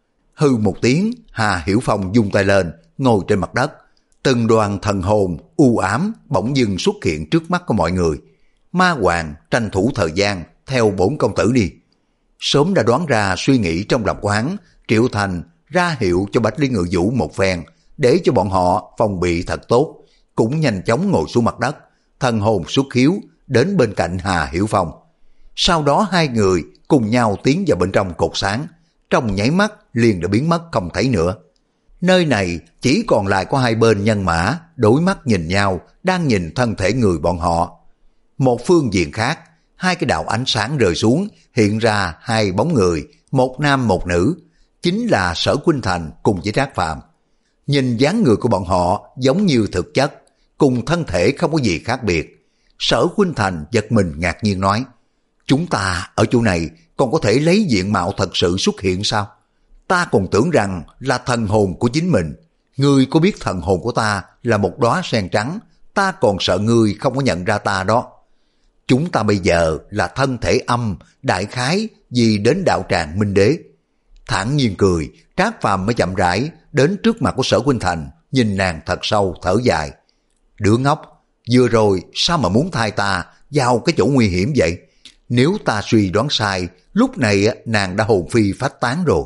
[SPEAKER 1] Hư một tiếng, Hà Hiểu Phong vung tay lên, ngồi trên mặt đất. Từng đoàn thần hồn, u ám, bỗng dưng xuất hiện trước mắt của mọi người. Ma Hoàng tranh thủ thời gian, theo bổn công tử đi. Sớm đã đoán ra suy nghĩ trong lòng của hắn, Triệu Thành ra hiệu cho Bạch Liên Ngự Vũ một phen, để cho bọn họ phòng bị thật tốt, cũng nhanh chóng ngồi xuống mặt đất, thần hồn xuất hiếu, đến bên cạnh Hà Hiểu Phong. Sau đó hai người cùng nhau tiến vào bên trong cột sáng, trong nháy mắt liền đã biến mất không thấy nữa. Nơi này chỉ còn lại có hai bên nhân mã, đối mắt nhìn nhau, đang nhìn thân thể người bọn họ. Một phương diện khác, hai cái đạo ánh sáng rơi xuống, hiện ra hai bóng người, một nam một nữ, chính là Sở Khuynh Thành cùng với Trác Phàm. Nhìn dáng người của bọn họ giống như thực chất, cùng thân thể không có gì khác biệt. Sở Khuynh Thành giật mình ngạc nhiên nói, chúng ta ở chỗ này còn có thể lấy diện mạo thật sự xuất hiện sao? Ta còn tưởng rằng là thần hồn của chính mình. Ngươi có biết thần hồn của ta là một đóa sen trắng, ta còn sợ ngươi không có nhận ra ta đó. Chúng ta bây giờ là thân thể âm, đại khái vì đến đạo tràng Minh Đế. Thản nhiên cười, Trác Phàm mới chậm rãi đến trước mặt của Sở Khuynh Thành, nhìn nàng thật sâu thở dài. Đứa ngốc, vừa rồi sao mà muốn thay ta vào cái chỗ nguy hiểm vậy? Nếu ta suy đoán sai, lúc này nàng đã hồn phi phách tán rồi.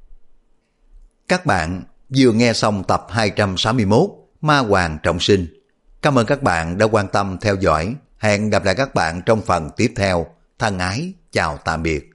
[SPEAKER 1] Các bạn vừa nghe xong tập hai trăm sáu mươi mốt Ma Hoàng Trọng Sinh. Cảm ơn các bạn đã quan tâm theo dõi. Hẹn gặp lại các bạn trong phần tiếp theo. Thân ái, chào tạm biệt.